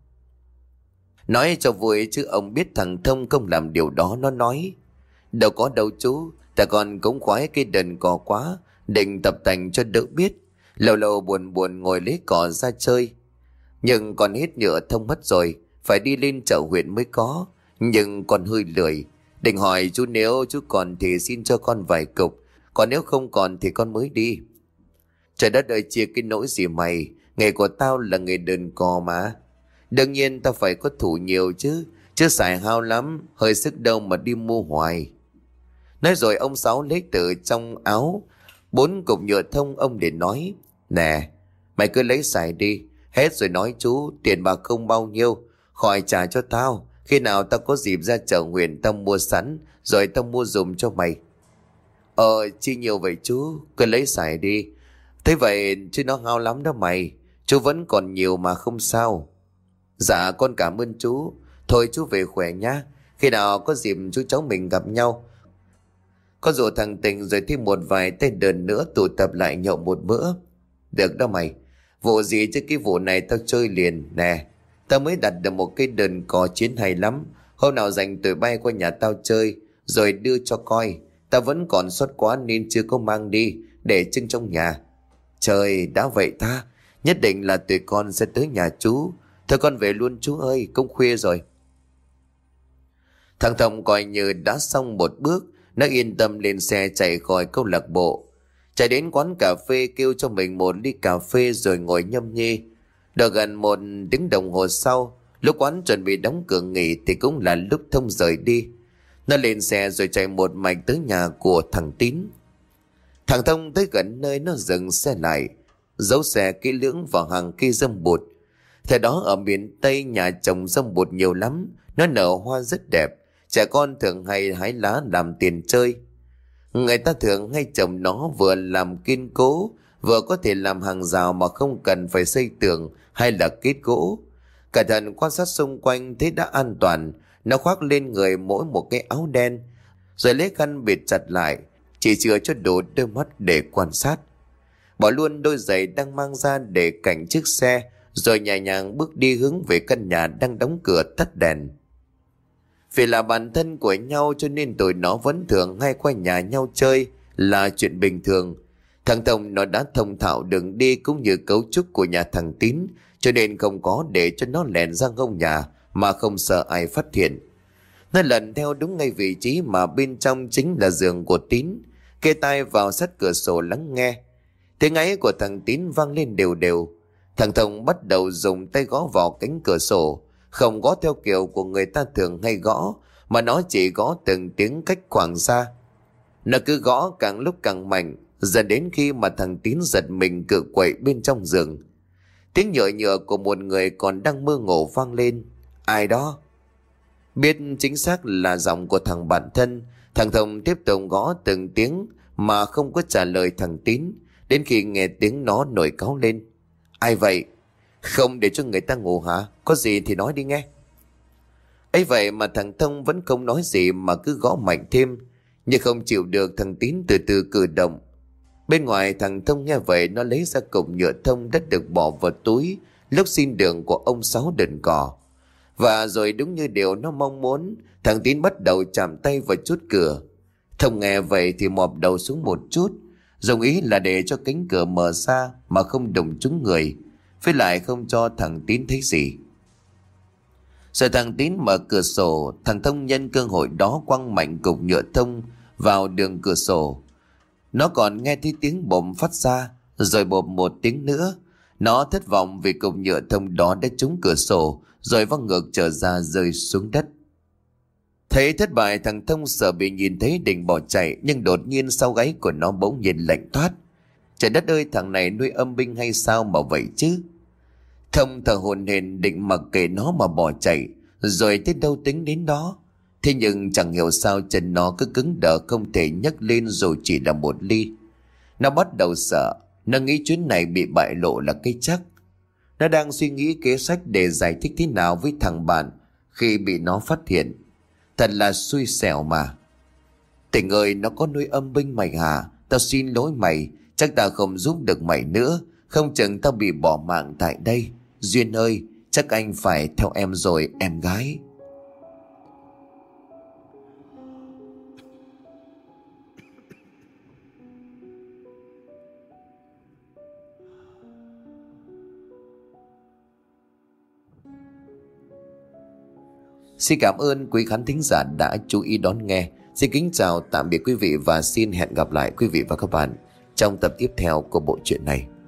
Nói cho vui chứ ông biết thằng Thông không làm điều đó. Nó nói: Đâu có đâu chú, ta còn cũng khoái cái đơn cò quá, định tập tành cho đỡ biết. Lâu lâu buồn buồn ngồi lấy cỏ ra chơi. Nhưng còn hết nhựa Thông mất rồi, phải đi lên chợ huyện mới có. Nhưng còn hơi lười. Định hỏi chú nếu chú còn thì xin cho con vài cục, còn nếu không còn thì con mới đi. Trời đất ơi, chia cái nỗi gì mày, nghề của tao là nghề đơn cò mà. Đương nhiên tao phải có thủ nhiều chứ, chứ xài hao lắm, hơi sức đâu mà đi mua hoài. Nói rồi ông Sáu lấy từ trong áo bốn cục nhựa thông ông để nói: Nè, mày cứ lấy xài đi, hết rồi nói chú, tiền bạc không bao nhiêu, khỏi trả cho tao. Khi nào tao có dịp ra chợ huyện tao mua sẵn, rồi tao mua dùm cho mày. Ờ, chi nhiều vậy chú, cứ lấy xài đi. Thế vậy chứ nó hao lắm đó mày, chú vẫn còn nhiều mà không sao. Dạ con cảm ơn chú. Thôi chú về khỏe nhá. Khi nào có dịp chú cháu mình gặp nhau, có rủ thằng Tình rồi thêm một vài tên đờn nữa tụ tập lại nhậu một bữa. Được đó mày. Vụ gì chứ cái vụ này tao chơi liền. Nè, tao mới đặt được một cái đờn cò chiến hay lắm. Hôm nào dành tụi bay qua nhà tao chơi rồi đưa cho coi. Tao vẫn còn sót quá nên chưa có mang đi, để trưng trong nhà. Trời, đã vậy ta, nhất định là tụi con sẽ tới nhà chú. Thôi con về luôn chú ơi, cũng khuya rồi. Thằng Thông coi như đã xong một bước. Nó yên tâm lên xe chạy khỏi câu lạc bộ, chạy đến quán cà phê kêu cho mình một ly cà phê rồi ngồi nhâm nhi. Được gần một tiếng đồng hồ sau, lúc quán chuẩn bị đóng cửa nghỉ thì cũng là lúc Thông rời đi. Nó lên xe rồi chạy một mạch tới nhà của thằng Tín. Thằng Thông tới gần nơi nó dừng xe lại, giấu xe kỹ lưỡng vào hàng cây dâm bụt. Thời đó ở miền Tây nhà trồng dâm bụt nhiều lắm, nó nở hoa rất đẹp. Trẻ con thường hay hái lá làm tiền chơi. Người ta thường hay trồng nó vừa làm kiên cố, vừa có thể làm hàng rào mà không cần phải xây tường hay là kết gỗ. Cẩn thận quan sát xung quanh thấy đã an toàn. Nó khoác lên người mỗi một cái áo đen, rồi lấy khăn bịt chặt lại, chỉ chừa cho đủ đôi mắt để quan sát. Bỏ luôn đôi giày đang mang ra để cạnh chiếc xe, rồi nhẹ nhàng bước đi hướng về căn nhà đang đóng cửa tắt đèn. Vì là bạn thân của nhau cho nên tụi nó vẫn thường hay qua nhà nhau chơi là chuyện bình thường. Thằng Thông nó đã thông thạo đường đi cũng như cấu trúc của nhà thằng Tín, cho nên không có để cho nó lẻn ra ngông nhà mà không sợ ai phát hiện. Nó lần theo đúng ngay vị trí mà bên trong chính là giường của Tín, kê tai vào sát cửa sổ lắng nghe. Tiếng ấy của thằng Tín vang lên đều đều. Thằng Thông bắt đầu dùng tay gõ vào cánh cửa sổ, không gõ theo kiểu của người ta thường hay gõ, mà nó chỉ gõ từng tiếng cách khoảng xa. Nó cứ gõ càng lúc càng mạnh, dần đến khi mà thằng Tín giật mình cựa quậy bên trong giường. Tiếng nhựa nhựa của một người còn đang mơ ngủ vang lên. Ai đó? Biết chính xác là giọng của thằng bạn thân, thằng Thông tiếp tục gõ từng tiếng mà không có trả lời thằng Tín, đến khi nghe tiếng nó nổi cáu lên. Ai vậy? Không để cho người ta ngủ hả? Có gì thì nói đi nghe. Ấy vậy mà thằng Thông vẫn không nói gì mà cứ gõ mạnh thêm. Nhưng không chịu được, thằng Tín từ từ cử động. Bên ngoài thằng Thông nghe vậy, nó lấy ra cục nhựa thông đất được bỏ vào túi lúc xin đường của ông Sáu đần cò. Và rồi đúng như điều nó mong muốn, thằng Tín bắt đầu chạm tay vào chốt cửa. Thông nghe vậy thì mọp đầu xuống một chút, dùng ý là để cho cánh cửa mở ra mà không đụng trúng người, với lại không cho thằng Tín thấy gì. Rồi thằng Tín mở cửa sổ, thằng Thông nhân cơ hội đó quăng mạnh cục nhựa thông vào đường cửa sổ. Nó còn nghe thấy tiếng bộm phát ra, rồi bộm một tiếng nữa. Nó thất vọng vì cục nhựa thông đó đã trúng cửa sổ, rồi văng ngược trở ra rơi xuống đất. Thấy thất bại, thằng Thông sợ bị nhìn thấy định bỏ chạy, nhưng đột nhiên sau gáy của nó bỗng nhiên lạnh toát. Trời đất ơi, thằng này nuôi âm binh hay sao mà vậy chứ? Thông thở hổn hển định mặc kệ nó mà bỏ chạy, rồi tới đâu tính đến đó. Thế nhưng chẳng hiểu sao chân nó cứ cứng đờ không thể nhấc lên dù chỉ là một ly. Nó bắt đầu sợ, nó nghĩ chuyến này bị bại lộ là cái chắc. Nó đang suy nghĩ kế sách để giải thích thế nào với thằng bạn khi bị nó phát hiện. Thật là xui xẻo mà. Tỉnh ơi, nó có nuôi âm binh mày hả? Tao xin lỗi mày, chắc tao không giúp được mày nữa. Không chừng tao bị bỏ mạng tại đây. Duyên ơi, chắc anh phải theo em rồi em gái. Xin cảm ơn quý khán thính giả đã chú ý đón nghe. Xin kính chào tạm biệt quý vị và xin hẹn gặp lại quý vị và các bạn trong tập tiếp theo của bộ truyện này.